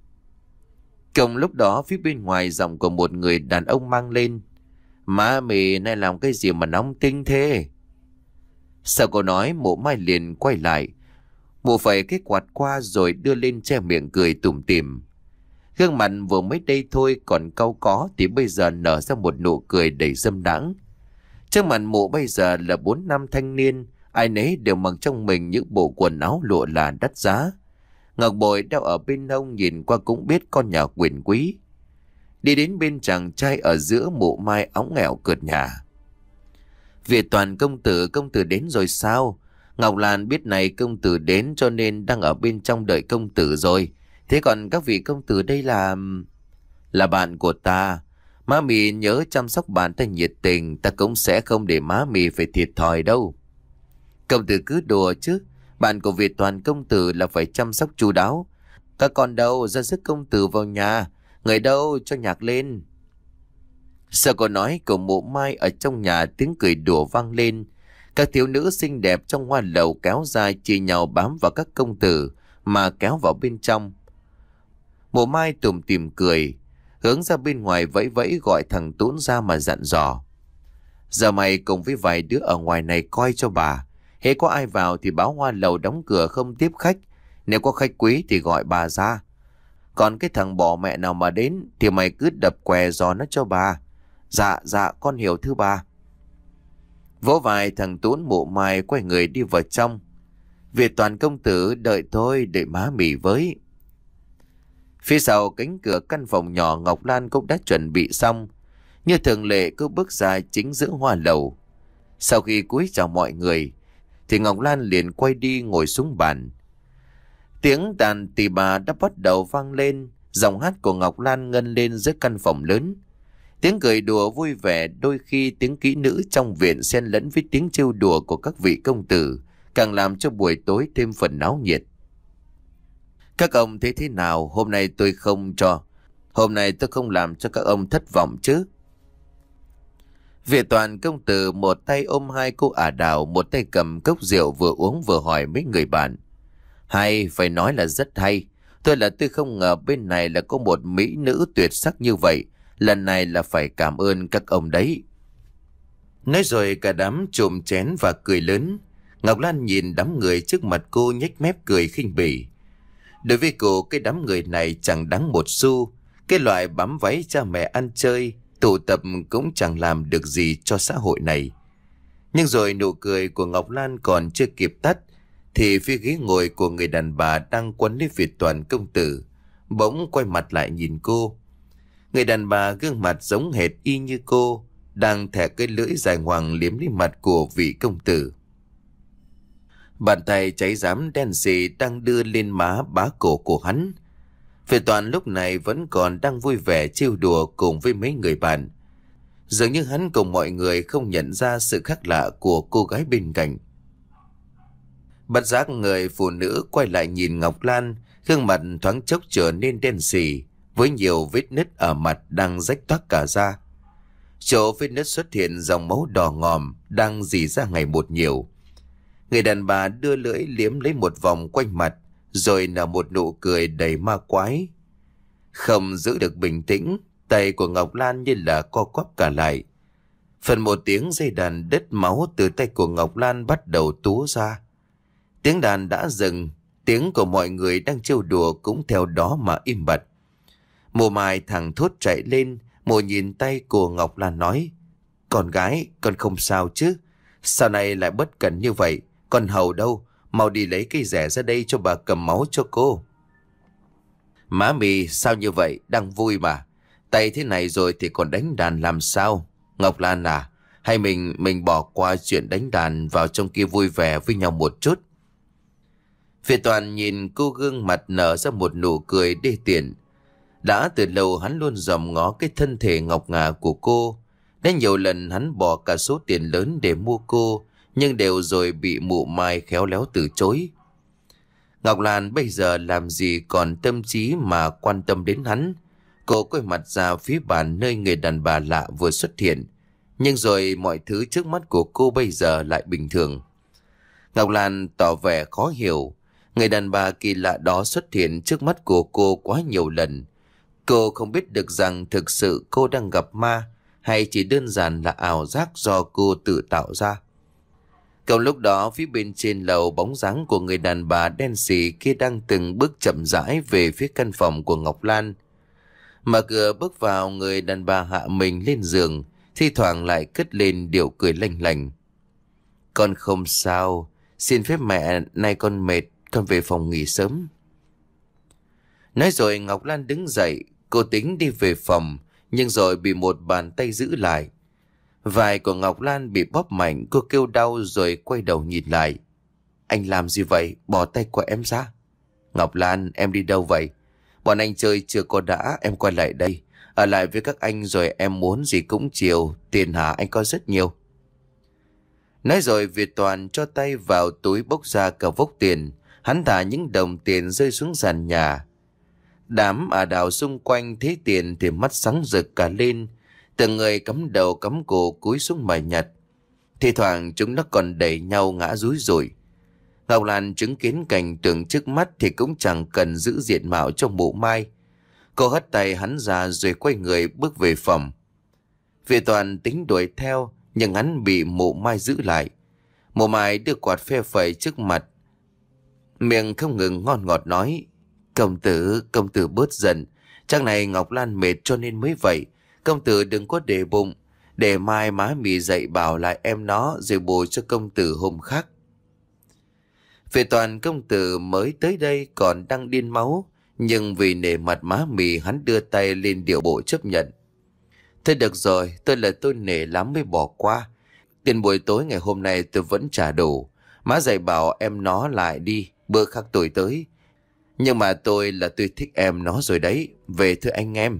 Cùng lúc đó phía bên ngoài giọng của một người đàn ông mang lên. Má mì này làm cái gì mà nóng tinh thế? Sau câu nói Mụ Mai liền quay lại. Mụ phải cái quạt qua rồi đưa lên che miệng cười tủm tỉm. Gương mặt vừa mới đây thôi còn cau có thì bây giờ nở ra một nụ cười đầy dâm đãng. Trước mặt mụ bây giờ là bốn năm thanh niên, ai nấy đều mặc trong mình những bộ quần áo lụa là đắt giá. Ngọc bội đeo ở bên hông nhìn qua cũng biết con nhà quyền quý. Đi đến bên chàng trai ở giữa, Mụ Mai óng nghẹo cợt nhả. Việt Toàn công tử, công tử đến rồi sao? Ngọc Lan biết này công tử đến cho nên đang ở bên trong đợi công tử rồi. Thế còn các vị công tử đây là... Là bạn của ta. Má mì nhớ chăm sóc bạn ta nhiệt tình, ta cũng sẽ không để má mì phải thiệt thòi đâu. Công tử cứ đùa chứ. Bạn của Việt Toàn công tử là phải chăm sóc chu đáo. Các con đâu, ra sức công tử vào nhà. Người đâu, cho nhạc lên. Sau câu nói của Mụ Mai, ở trong nhà tiếng cười đùa vang lên. Các thiếu nữ xinh đẹp trong hoa lầu kéo dài chia nhau bám vào các công tử mà kéo vào bên trong. Mụ Mai tủm tỉm cười, hướng ra bên ngoài vẫy vẫy gọi thằng Tuấn ra mà dặn dò. Giờ mày cùng với vài đứa ở ngoài này coi cho bà. Hễ có ai vào thì báo hoa lầu đóng cửa không tiếp khách. Nếu có khách quý thì gọi bà ra. Còn cái thằng bỏ mẹ nào mà đến thì mày cứ đập què giò nó cho bà. Dạ dạ con hiểu thưa bà. Vỗ vai thằng Tuấn, Mụ Mai quay người đi vào trong. Việt Toàn công tử đợi thôi, đợi má mì với. Phía sau cánh cửa căn phòng nhỏ, Ngọc Lan cũng đã chuẩn bị xong. Như thường lệ cứ bước ra chính giữa hoa lầu. Sau khi cúi chào mọi người thì Ngọc Lan liền quay đi ngồi xuống bàn. Tiếng đàn tỳ bà đã bắt đầu vang lên. Giọng hát của Ngọc Lan ngân lên giữa căn phòng lớn. Tiếng cười đùa vui vẻ, đôi khi tiếng kỹ nữ trong viện xen lẫn với tiếng trêu đùa của các vị công tử, càng làm cho buổi tối thêm phần náo nhiệt. Các ông thấy thế nào? Hôm nay tôi không cho Hôm nay tôi không làm cho các ông thất vọng chứ? Việt Toàn công tử một tay ôm hai cô ả đào, một tay cầm cốc rượu vừa uống vừa hỏi mấy người bạn. Hay, phải nói là rất hay. Tôi là tôi không ngờ bên này là có một mỹ nữ tuyệt sắc như vậy. Lần này là phải cảm ơn các ông đấy. Nói rồi cả đám trộm chén và cười lớn. Ngọc Lan nhìn đám người trước mặt cô nhếch mép cười khinh bỉ. Đối với cô, cái đám người này chẳng đáng một xu. Cái loại bám váy cha mẹ ăn chơi, tụ tập cũng chẳng làm được gì cho xã hội này. Nhưng rồi nụ cười của Ngọc Lan còn chưa kịp tắt thì phía ghế ngồi của người đàn bà đang quấn lấy Việt Toàn công tử bỗng quay mặt lại nhìn cô. Người đàn bà gương mặt giống hệt y như cô, đang thẻ cái lưỡi dài ngoằng liếm lấy mặt của vị công tử. Bàn tay cháy rám đen sì đang đưa lên má bá cổ của hắn. Việt Toàn lúc này vẫn còn đang vui vẻ trêu đùa cùng với mấy người bạn. Dường như hắn cùng mọi người không nhận ra sự khác lạ của cô gái bên cạnh. Bất giác người phụ nữ quay lại nhìn Ngọc Lan, gương mặt thoáng chốc trở nên đen sì, với nhiều vết nứt ở mặt đang rách toác cả ra. Chỗ vết nứt xuất hiện dòng máu đỏ ngòm đang rỉ ra ngày một nhiều. Người đàn bà đưa lưỡi liếm lấy một vòng quanh mặt, rồi nở một nụ cười đầy ma quái. Không giữ được bình tĩnh, tay của Ngọc Lan như là co quắp cả lại. Phần một tiếng dây đàn đứt máu từ tay của Ngọc Lan bắt đầu túa ra. Tiếng đàn đã dừng, tiếng của mọi người đang trêu đùa cũng theo đó mà im bặt. Mùa Mai thẳng thốt chạy lên, mùa nhìn tay của Ngọc Lan nói: "Con gái, con không sao chứ? Sao này lại bất cẩn như vậy? Con hầu đâu? Mau đi lấy cây rẻ ra đây cho bà cầm máu cho cô." "Má mì, sao như vậy? Đang vui mà. Tay thế này rồi thì còn đánh đàn làm sao? Ngọc Lan à, hay mình mình bỏ qua chuyện đánh đàn, vào trong kia vui vẻ với nhau một chút." Việt Toàn nhìn cô gương mặt nở ra một nụ cười đê tiện. Đã từ lâu hắn luôn dòm ngó cái thân thể ngọc ngà của cô. Đã nhiều lần hắn bỏ cả số tiền lớn để mua cô, nhưng đều rồi bị mụ Mai khéo léo từ chối. Ngọc Lan bây giờ làm gì còn tâm trí mà quan tâm đến hắn. Cô quay mặt ra phía bàn nơi người đàn bà lạ vừa xuất hiện. Nhưng rồi mọi thứ trước mắt của cô bây giờ lại bình thường. Ngọc Lan tỏ vẻ khó hiểu. Người đàn bà kỳ lạ đó xuất hiện trước mắt của cô quá nhiều lần. Cô không biết được rằng thực sự cô đang gặp ma, hay chỉ đơn giản là ảo giác do cô tự tạo ra. Cùng lúc đó, phía bên trên lầu, bóng dáng của người đàn bà đen sì kia đang từng bước chậm rãi về phía căn phòng của Ngọc Lan. Mở cửa bước vào, người đàn bà hạ mình lên giường, thi thoảng lại cất lên điệu cười lanh lành. "Con không sao, xin phép mẹ, nay con mệt, con về phòng nghỉ sớm." Nói rồi Ngọc Lan đứng dậy, cô tính đi về phòng, nhưng rồi bị một bàn tay giữ lại. Vai của Ngọc Lan bị bóp mạnh, cô kêu đau rồi quay đầu nhìn lại. "Anh làm gì vậy? Bỏ tay của em ra." "Ngọc Lan, em đi đâu vậy?" "Bọn anh chơi chưa có đã, em quay lại đây. Ở lại với các anh rồi em muốn gì cũng chiều, tiền hả anh có rất nhiều." Nói rồi Việt Toàn cho tay vào túi bốc ra cả vốc tiền. Hắn thả những đồng tiền rơi xuống sàn nhà. Đám ả đào xung quanh thấy tiền thì mắt sáng rực cả lên. Từng người cắm đầu cắm cổ cúi xuống mà nhặt. Thì thoảng chúng nó còn đẩy nhau ngã rúi rủi. Ngọc Lan chứng kiến cảnh tượng trước mắt thì cũng chẳng cần giữ diện mạo cho mụ Mai. Cô hất tay hắn ra rồi quay người bước về phòng. Việt Toàn tính đuổi theo, nhưng hắn bị mụ Mai giữ lại. Mụ Mai đưa quạt phe phẩy trước mặt, miệng không ngừng ngon ngọt nói: "Công tử, công tử bớt giận. Chắc này Ngọc Lan mệt cho nên mới vậy. Công tử đừng có để bụng. Để mai má mì dậy bảo lại em nó, rồi bồi cho công tử hôm khác." Về Toàn công tử mới tới đây còn đang điên máu, nhưng vì nể mặt má mì hắn đưa tay lên điệu bộ chấp nhận. "Thôi được rồi, tôi là tôi nể lắm mới bỏ qua. Tiền buổi tối ngày hôm nay tôi vẫn trả đủ. Má dạy bảo em nó lại đi, bữa khác tôi tới. Nhưng mà tôi là tôi thích em nó rồi đấy. Về thưa anh em."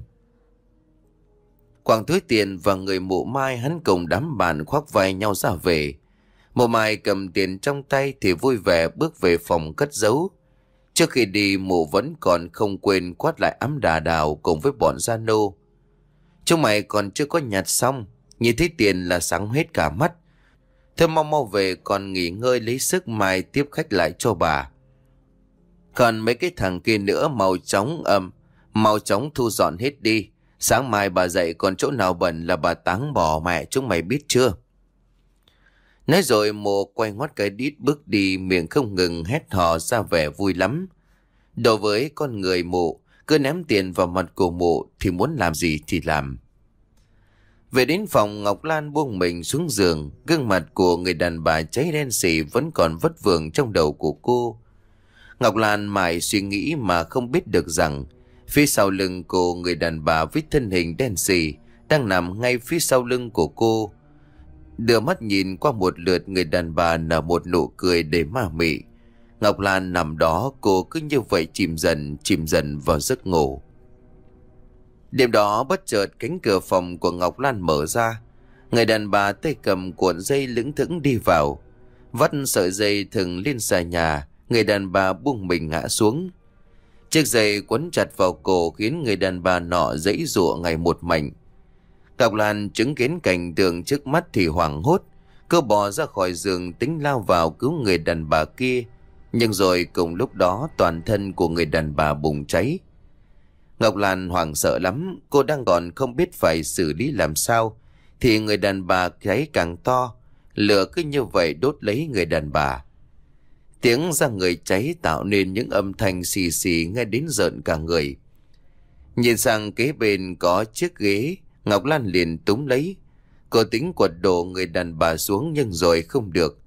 Quàng túi tiền và người mụ Mai, hắn cùng đám bạn khoác vai nhau ra về. Mụ Mai cầm tiền trong tay thì vui vẻ bước về phòng cất giấu. Trước khi đi, mụ vẫn còn không quên quát lại ám đà đào cùng với bọn gia nô: "Chúng mày còn chưa có nhặt xong, nhìn thấy tiền là sáng hết cả mắt. Thôi mau mau về, còn nghỉ ngơi lấy sức mai tiếp khách lại cho bà. Còn mấy cái thằng kia nữa mau chóng ầm, mau chóng thu dọn hết đi. Sáng mai bà dậy còn chỗ nào bẩn là bà táng bỏ mẹ chúng mày biết chưa?" Nói rồi mụ quay ngoắt cái đít bước đi, miệng không ngừng hét hò ra vẻ vui lắm. Đối với con người mụ, cứ ném tiền vào mặt của mụ thì muốn làm gì thì làm. Về đến phòng, Ngọc Lan buông mình xuống giường. Gương mặt của người đàn bà cháy đen xỉ vẫn còn vất vưởng trong đầu của cô. Ngọc Lan mãi suy nghĩ mà không biết được rằng phía sau lưng cô, người đàn bà với thân hình đen xỉ đang nằm ngay phía sau lưng của cô. Đưa mắt nhìn qua một lượt, người đàn bà nở một nụ cười để ma mị. Ngọc Lan nằm đó, cô cứ như vậy chìm dần chìm dần vào giấc ngủ. Đêm đó bất chợt cánh cửa phòng của Ngọc Lan mở ra. Người đàn bà tay cầm cuộn dây lững thững đi vào. Vắt sợi dây thừng lên xà nhà, người đàn bà buông mình ngã xuống. Chiếc dây quấn chặt vào cổ khiến người đàn bà nọ giãy giụa ngày một mạnh. Ngọc Lan chứng kiến cảnh tượng trước mắt thì hoảng hốt. Cô bò ra khỏi giường tính lao vào cứu người đàn bà kia. Nhưng rồi cùng lúc đó toàn thân của người đàn bà bùng cháy. Ngọc Lan hoảng sợ lắm. Cô đang còn không biết phải xử lý làm sao thì người đàn bà cháy càng to. Lửa cứ như vậy đốt lấy người đàn bà. Tiếng da người cháy tạo nên những âm thanh xì xì nghe đến rợn cả người. Nhìn sang kế bên có chiếc ghế, Ngọc Lan liền túm lấy. Cô tính quật đổ người đàn bà xuống nhưng rồi không được.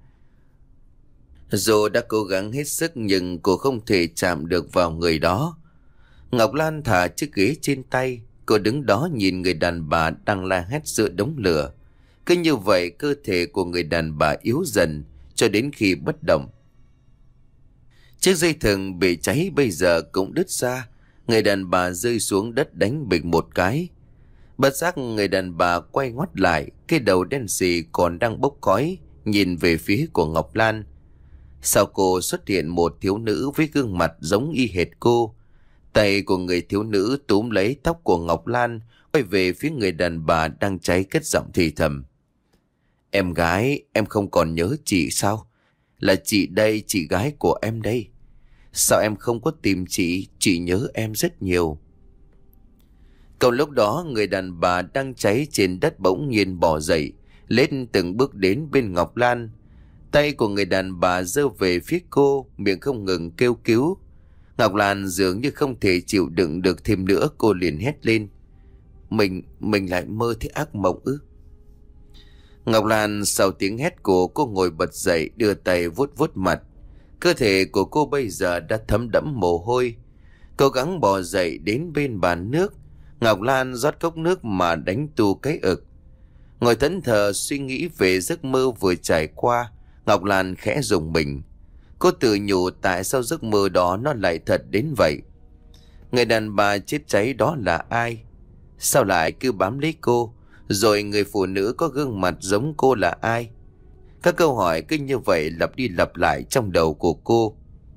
Dù đã cố gắng hết sức nhưng cô không thể chạm được vào người đó. Ngọc Lan thả chiếc ghế trên tay. Cô đứng đó nhìn người đàn bà đang la hét giữa đống lửa. Cứ như vậy cơ thể của người đàn bà yếu dần cho đến khi bất động. Chiếc dây thừng bị cháy bây giờ cũng đứt ra. Người đàn bà rơi xuống đất đánh bịch một cái. Bất giác người đàn bà quay ngoắt lại. Cái đầu đen xì còn đang bốc khói, nhìn về phía của Ngọc Lan. Sau cô xuất hiện một thiếu nữ với gương mặt giống y hệt cô. Tay của người thiếu nữ túm lấy tóc của Ngọc Lan, quay về phía người đàn bà đang cháy, cất giọng thì thầm. Em gái, em không còn nhớ chị sao? Là chị đây, chị gái của em đây. Sao em không có tìm chị? Chị nhớ em rất nhiều. Còn lúc đó người đàn bà đang cháy trên đất bỗng nhiên bò dậy, lên từng bước đến bên Ngọc Lan. Tay của người đàn bà giơ về phía cô, miệng không ngừng kêu cứu. Ngọc Lan dường như không thể chịu đựng được thêm nữa, cô liền hét lên. Mình, mình lại mơ thấy ác mộng ư? Ngọc Lan sau tiếng hét của cô ngồi bật dậy, đưa tay vuốt vuốt mặt. Cơ thể của cô bây giờ đã thấm đẫm mồ hôi. Cố gắng bò dậy đến bên bàn nước. Ngọc Lan rót cốc nước mà đánh tu cái ực. Ngồi thẫn thờ suy nghĩ về giấc mơ vừa trải qua, Ngọc Lan khẽ rùng mình. Cô tự nhủ tại sao giấc mơ đó nó lại thật đến vậy. Người đàn bà chết cháy đó là ai? Sao lại cứ bám lấy cô? Rồi người phụ nữ có gương mặt giống cô là ai? Các câu hỏi cứ như vậy lặp đi lặp lại trong đầu của cô.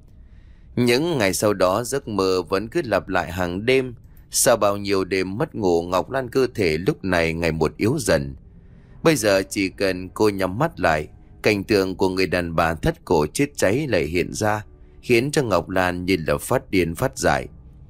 Những ngày sau đó giấc mơ vẫn cứ lặp lại hàng đêm. Sau bao nhiêu đêm mất ngủ, Ngọc Lan cơ thể lúc này ngày một yếu dần. Bây giờ chỉ cần cô nhắm mắt lại, cảnh tượng của người đàn bà thất cổ chết cháy lại hiện ra, khiến cho Ngọc Lan như là phát điên phát dại.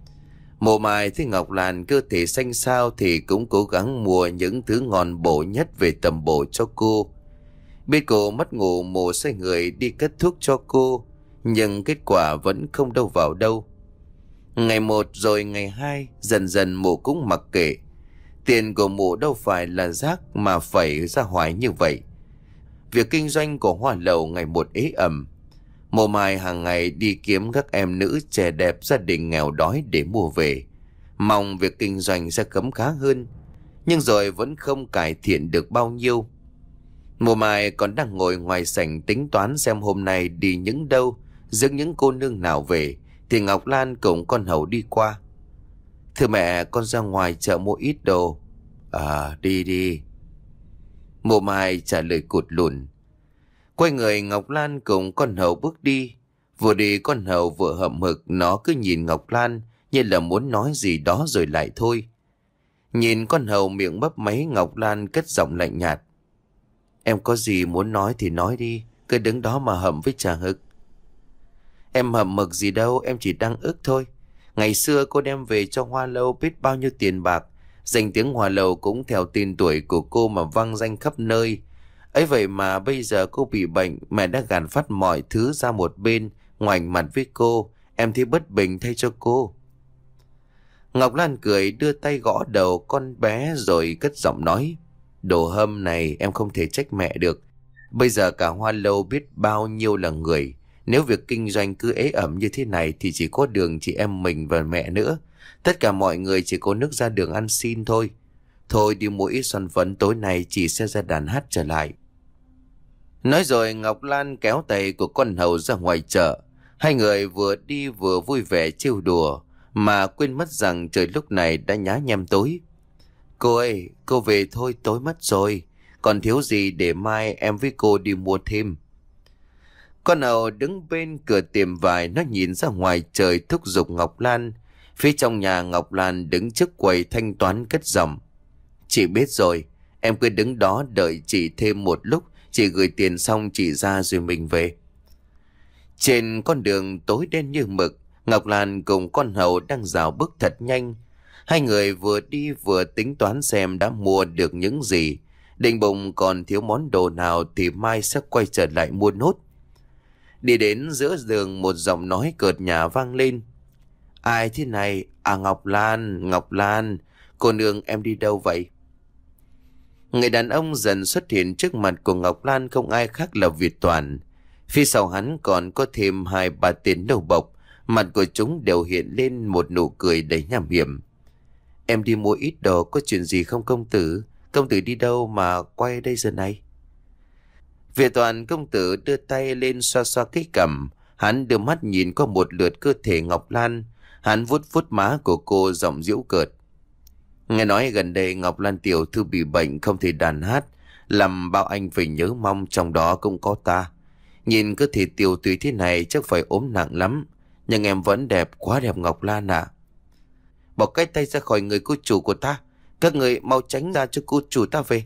Mộ Mai thấy Ngọc Lan cơ thể xanh xao thì cũng cố gắng mua những thứ ngon bổ nhất về tầm bổ cho cô. Biết cô mất ngủ, Mộ xoay người đi cất thuốc cho cô, nhưng kết quả vẫn không đâu vào đâu. Ngày một rồi ngày hai, dần dần Mộ cũng mặc kệ. Tiền của Mộ đâu phải là rác mà phải ra hoài như vậy. Việc kinh doanh của hoa lầu ngày một ế ẩm. Mộ Mai hàng ngày đi kiếm các em nữ trẻ đẹp gia đình nghèo đói để mua về, mong việc kinh doanh sẽ khấm khá hơn. Nhưng rồi vẫn không cải thiện được bao nhiêu. Mộ Mai còn đang ngồi ngoài sảnh tính toán xem hôm nay đi những đâu, dẫn những cô nương nào về, thì Ngọc Lan cùng con hầu đi qua. Thưa mẹ, con ra ngoài chợ mua ít đồ. À, đi đi. Mộ Mai trả lời cụt lùn. Quay người Ngọc Lan cùng con hầu bước đi. Vừa đi con hầu vừa hậm hực, nó cứ nhìn Ngọc Lan như là muốn nói gì đó rồi lại thôi. Nhìn con hầu miệng mấp máy, Ngọc Lan cất giọng lạnh nhạt. Em có gì muốn nói thì nói đi, cứ đứng đó mà hậm với chả hực. Em hậm hực gì đâu, em chỉ đang ức thôi. Ngày xưa cô đem về cho hoa lâu biết bao nhiêu tiền bạc, danh tiếng hoa lầu cũng theo tên tuổi của cô mà vang danh khắp nơi. Ấy vậy mà bây giờ cô bị bệnh, mẹ đã gạt phát mọi thứ ra một bên, ngoảnh mặt với cô. Em thấy bất bình thay cho cô. Ngọc Lan cười đưa tay gõ đầu con bé rồi cất giọng nói. Đồ hâm này em không thể trách mẹ được. Bây giờ cả hoa lâu biết bao nhiêu là người. Nếu việc kinh doanh cứ ế ẩm như thế này thì chỉ có đường chị em mình và mẹ nữa. Tất cả mọi người chỉ có nước ra đường ăn xin thôi. Thôi đi mua ít son phấn, tối nay chị sẽ ra đàn hát trở lại. Nói rồi Ngọc Lan kéo tay của con hầu ra ngoài chợ. Hai người vừa đi vừa vui vẻ trêu đùa, mà quên mất rằng trời lúc này đã nhá nhem tối. Cô ơi, cô về thôi, tối mất rồi. Còn thiếu gì để mai em với cô đi mua thêm. Con hầu đứng bên cửa tiệm vải, nó nhìn ra ngoài trời thúc giục Ngọc Lan. Phía trong nhà, Ngọc Lan đứng trước quầy thanh toán cất giọng: "Chị biết rồi, em cứ đứng đó đợi chị thêm một lúc, chị gửi tiền xong chị ra rồi mình về." Trên con đường tối đen như mực, Ngọc Lan cùng con hầu đang dạo bước thật nhanh. Hai người vừa đi vừa tính toán xem đã mua được những gì, định bụng còn thiếu món đồ nào thì mai sẽ quay trở lại mua nốt. Đi đến giữa đường, một giọng nói cợt nhả vang lên: "Ai thế này? À, Ngọc Lan, Ngọc Lan, cô nương em đi đâu vậy?" Người đàn ông dần xuất hiện trước mặt của Ngọc Lan, không ai khác là Việt Toàn. Phía sau hắn còn có thêm hai ba tên đầu bộc, mặt của chúng đều hiện lên một nụ cười đầy nham hiểm. "Em đi mua ít đồ, có chuyện gì không công tử? Công tử đi đâu mà quay đây giờ này?" Việt Toàn công tử đưa tay lên xoa xoa cái cằm, hắn đưa mắt nhìn qua một lượt cơ thể Ngọc Lan, hắn vuốt vuốt má của cô, giọng giễu cợt: "Nghe nói gần đây Ngọc Lan tiểu thư bị bệnh không thể đàn hát, làm bao anh phải nhớ mong, trong đó cũng có ta. Nhìn cơ thể tiểu tùy thế này chắc phải ốm nặng lắm, nhưng em vẫn đẹp, quá đẹp Ngọc Lan ạ." "Bỏ cái tay ra khỏi người cô chủ của ta, các người mau tránh ra cho cô chủ ta về."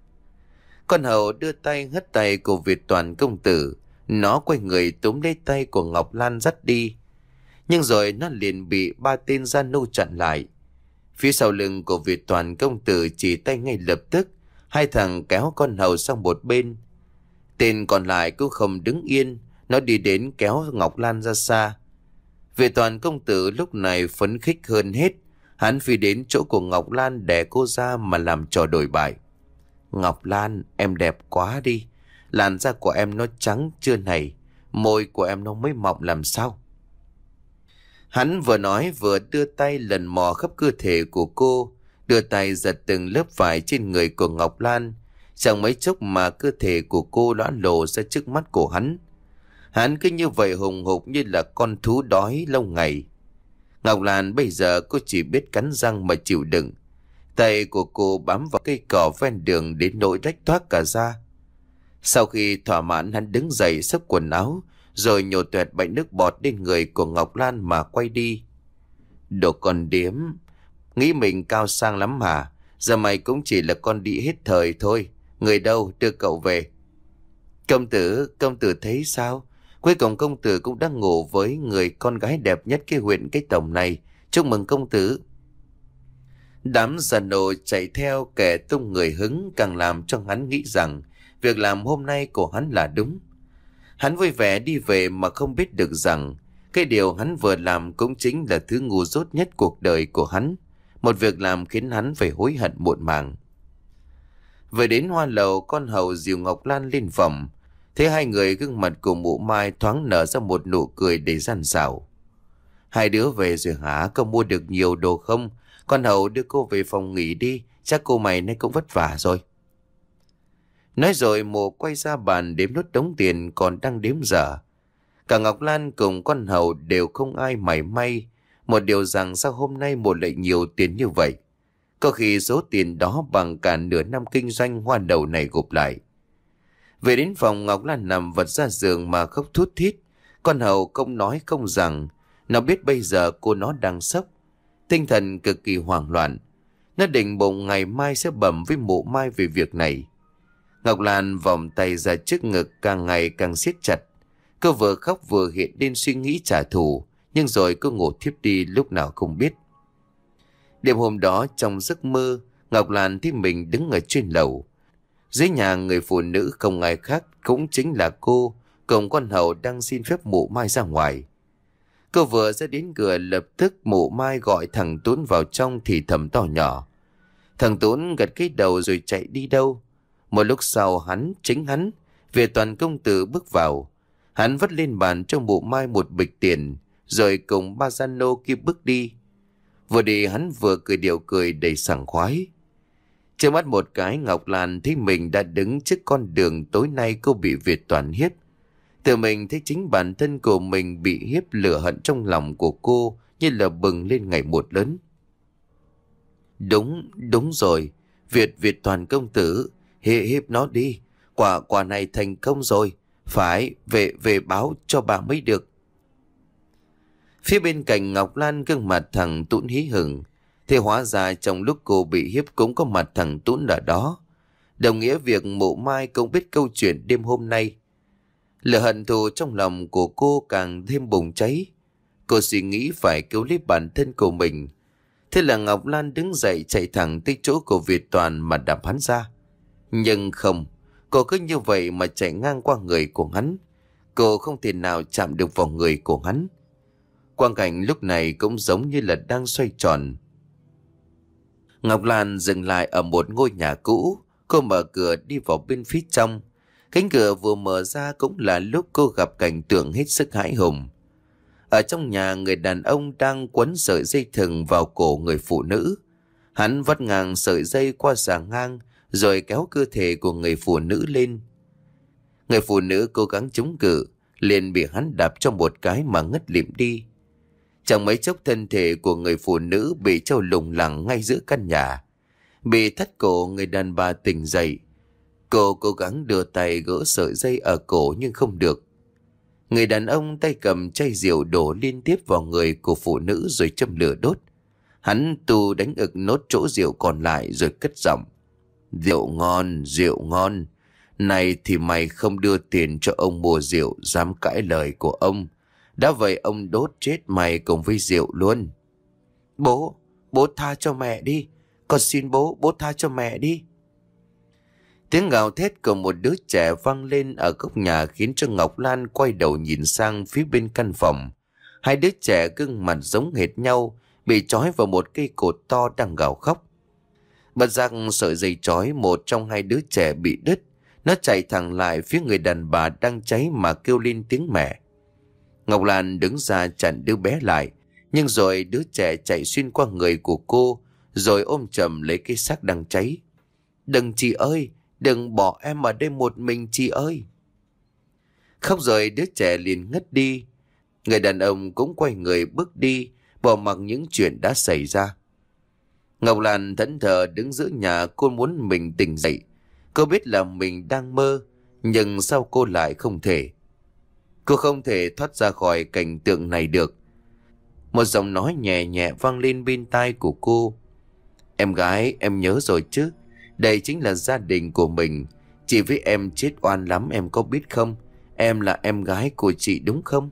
Con hầu đưa tay hất tay của Việt Toàn công tử, nó quay người túm lấy tay của Ngọc Lan dắt đi. Nhưng rồi nó liền bị ba tên gian nô chặn lại. Phía sau lưng của Việt Toàn công tử chỉ tay ngay lập tức, hai thằng kéo con hầu sang một bên. Tên còn lại cũng không đứng yên, nó đi đến kéo Ngọc Lan ra xa. Việt Toàn công tử lúc này phấn khích hơn hết, hắn phi đến chỗ của Ngọc Lan đè cô ra mà làm trò đổi bại. "Ngọc Lan, em đẹp quá đi, làn da của em nó trắng chưa này, môi của em nó mới mọng làm sao?" Hắn vừa nói vừa đưa tay lần mò khắp cơ thể của cô, đưa tay giật từng lớp vải trên người của Ngọc Lan. Chẳng mấy chốc mà cơ thể của cô đã lộ ra trước mắt của hắn. Hắn cứ như vậy hùng hục như là con thú đói lâu ngày. Ngọc Lan bây giờ cô chỉ biết cắn răng mà chịu đựng. Tay của cô bám vào cây cỏ ven đường đến nỗi rách toác cả da. Sau khi thỏa mãn, hắn đứng dậy xốc quần áo, rồi nhổ toẹt bãi nước bọt lên người của Ngọc Lan mà quay đi. "Đồ con điếm, nghĩ mình cao sang lắm hả? Giờ mày cũng chỉ là con đĩ hết thời thôi. Người đâu, đưa cậu về." "Công tử, công tử thấy sao? Cuối cùng công tử cũng đang ngủ với người con gái đẹp nhất cái huyện cái tổng này. Chúc mừng công tử." Đám già nô chạy theo kẻ tung người hứng, càng làm cho hắn nghĩ rằng việc làm hôm nay của hắn là đúng. Hắn vui vẻ đi về mà không biết được rằng cái điều hắn vừa làm cũng chính là thứ ngu dốt nhất cuộc đời của hắn. Một việc làm khiến hắn phải hối hận muộn màng. Về đến hoa lầu, con hầu dìu Ngọc Lan lên phòng. Thấy hai người, gương mặt của mụ Mai thoáng nở ra một nụ cười để gian xảo. "Hai đứa về rồi hả? Có mua được nhiều đồ không? Con hầu đưa cô về phòng nghỉ đi, chắc cô mày nay cũng vất vả rồi." Nói rồi mụ quay ra bàn đếm nốt đống tiền còn đang đếm dở. Cả Ngọc Lan cùng con hầu đều không ai mảy may một điều rằng sao hôm nay mụ lại nhiều tiền như vậy. Có khi số tiền đó bằng cả nửa năm kinh doanh hoa đầu này gộp lại. Về đến phòng, Ngọc Lan nằm vật ra giường mà khóc thút thít. Con hầu không nói không rằng, nó biết bây giờ cô nó đang sốc, tinh thần cực kỳ hoảng loạn. Nó định bụng ngày mai sẽ bẩm với mụ Mai về việc này. Ngọc Lan vòng tay ra trước ngực, càng ngày càng siết chặt. Cô vừa khóc vừa hiện lên suy nghĩ trả thù, nhưng rồi cô ngủ thiếp đi lúc nào không biết. Đêm hôm đó trong giấc mơ, Ngọc Lan thấy mình đứng ở trên lầu. Dưới nhà người phụ nữ không ai khác cũng chính là cô, cùng con hầu đang xin phép mụ Mai ra ngoài. Cô vừa ra đến cửa, lập tức mụ Mai gọi thằng Tuấn vào trong thì thầm to nhỏ. Thằng Tuấn gật cái đầu rồi chạy đi đâu. Một lúc sau, hắn, chính hắn, Việt Toàn công tử bước vào. Hắn vất lên bàn cho mụ Mai một bịch tiền, rồi cùng ba gian nô kia bước đi. Vừa đi hắn vừa cười điệu cười đầy sảng khoái. Trước mắt một cái, Ngọc Lan thấy mình đã đứng trước con đường tối nay cô bị Việt Toàn hiếp. Tự mình thấy chính bản thân của mình bị hiếp, lửa hận trong lòng của cô như là bừng lên ngày một lớn. Đúng, đúng rồi, Việt Việt Toàn công tử, hiếp hiếp nó đi, quả quả này thành công rồi. Phải, về về báo cho bà mới được. Phía bên cạnh Ngọc Lan gương mặt thằng Tún hí hửng. Thì hóa ra trong lúc cô bị hiếp cũng có mặt thằng Tún ở đó. Đồng nghĩa việc Mụ Mai cũng biết câu chuyện đêm hôm nay. Lửa hận thù trong lòng của cô càng thêm bùng cháy. Cô suy nghĩ phải cứu lấy bản thân của mình. Thế là Ngọc Lan đứng dậy chạy thẳng tới chỗ của Việt Toàn mà đạp hắn ra. Nhưng không, cô cứ như vậy mà chạy ngang qua người của hắn. Cô không thể nào chạm được vào người của hắn. Quang cảnh lúc này cũng giống như là đang xoay tròn. Ngọc Lan dừng lại ở một ngôi nhà cũ. Cô mở cửa đi vào bên phía trong. Cánh cửa vừa mở ra cũng là lúc cô gặp cảnh tượng hết sức hãi hùng. Ở trong nhà, người đàn ông đang quấn sợi dây thừng vào cổ người phụ nữ. Hắn vắt ngang sợi dây qua xà ngang rồi kéo cơ thể của người phụ nữ lên. Người phụ nữ cố gắng chống cự, liền bị hắn đạp cho một cái mà ngất lịm đi. Chẳng mấy chốc thân thể của người phụ nữ bị treo lủng lẳng ngay giữa căn nhà. Bị thắt cổ, người đàn bà tỉnh dậy. Cô cố gắng đưa tay gỡ sợi dây ở cổ nhưng không được. Người đàn ông tay cầm chai rượu đổ liên tiếp vào người của phụ nữ rồi châm lửa đốt. Hắn tu đánh ực nốt chỗ rượu còn lại rồi cất giọng. Rượu ngon, rượu ngon. Này thì mày không đưa tiền cho ông mua rượu, dám cãi lời của ông. Đã vậy ông đốt chết mày cùng với rượu luôn. Bố, bố tha cho mẹ đi. Con xin bố, bố tha cho mẹ đi. Tiếng gào thét của một đứa trẻ vang lên ở góc nhà khiến cho Ngọc Lan quay đầu nhìn sang phía bên căn phòng. Hai đứa trẻ gương mặt giống hệt nhau, bị trói vào một cây cột to đang gào khóc. Bất giác sợi dây trói một trong hai đứa trẻ bị đứt. Nó chạy thẳng lại phía người đàn bà đang cháy mà kêu lên tiếng mẹ. Ngọc Lan đứng ra chặn đứa bé lại, nhưng rồi đứa trẻ chạy xuyên qua người của cô, rồi ôm chầm lấy cái xác đang cháy. Đừng chị ơi, đừng bỏ em ở đây một mình chị ơi. Khóc rồi đứa trẻ liền ngất đi. Người đàn ông cũng quay người bước đi, bỏ mặc những chuyện đã xảy ra. Ngọc Lan thẫn thờ đứng giữa nhà, cô muốn mình tỉnh dậy. Cô biết là mình đang mơ, nhưng sao cô lại không thể. Cô không thể thoát ra khỏi cảnh tượng này được. Một giọng nói nhẹ nhẹ vang lên bên tai của cô. Em gái, em nhớ rồi chứ. Đây chính là gia đình của mình. Chị với em chết oan lắm, em có biết không? Em là em gái của chị đúng không?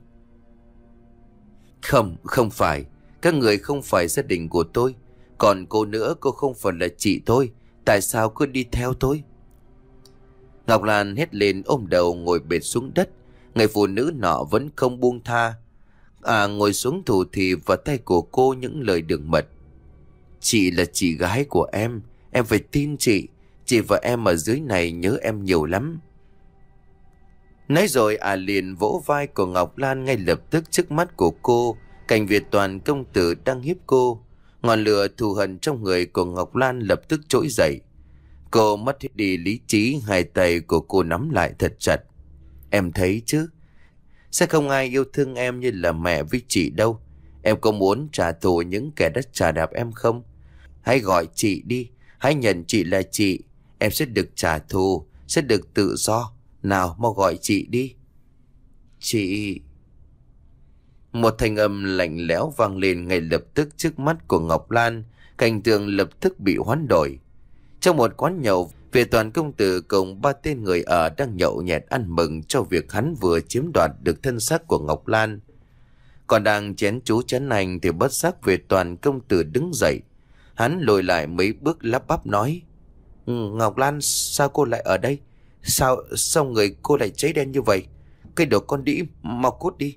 Không, không phải. Các người không phải gia đình của tôi. Còn cô nữa, cô không phải là chị tôi. Tại sao cứ đi theo tôi? Ngọc Lan hét lên ôm đầu ngồi bệt xuống đất. Người phụ nữ nọ vẫn không buông tha. À, ngồi xuống thủ thì vào tay của cô những lời đường mật. Chị là chị gái của em. Em phải tin chị. Chị và em ở dưới này nhớ em nhiều lắm. Nói rồi à liền vỗ vai của Ngọc Lan. Ngay lập tức trước mắt của cô, cảnh Việt Toàn công tử đang hiếp cô. Ngọn lửa thù hận trong người của Ngọc Lan lập tức trỗi dậy. Cô mất hết đi lý trí, hai tay của cô nắm lại thật chặt. Em thấy chứ, sẽ không ai yêu thương em như là mẹ với chị đâu. Em có muốn trả thù những kẻ đã trà đạp em không? Hãy gọi chị đi, hãy nhận chị là chị. Em sẽ được trả thù, sẽ được tự do. Nào, mau gọi chị đi. Chị... Một thanh âm lạnh lẽo vang lên ngay lập tức trước mắt của Ngọc Lan. Cảnh tượng lập tức bị hoán đổi. Trong một quán nhậu, Việt Toàn công tử cùng ba tên người ở đang nhậu nhẹt ăn mừng cho việc hắn vừa chiếm đoạt được thân xác của Ngọc Lan. Còn đang chén chú chén anh thì bất giác Việt Toàn công tử đứng dậy. Hắn lùi lại mấy bước lắp bắp nói. Ngọc Lan, sao cô lại ở đây? Sao, sao người cô lại cháy đen như vậy? Cái đồ con đĩ, mau cút đi.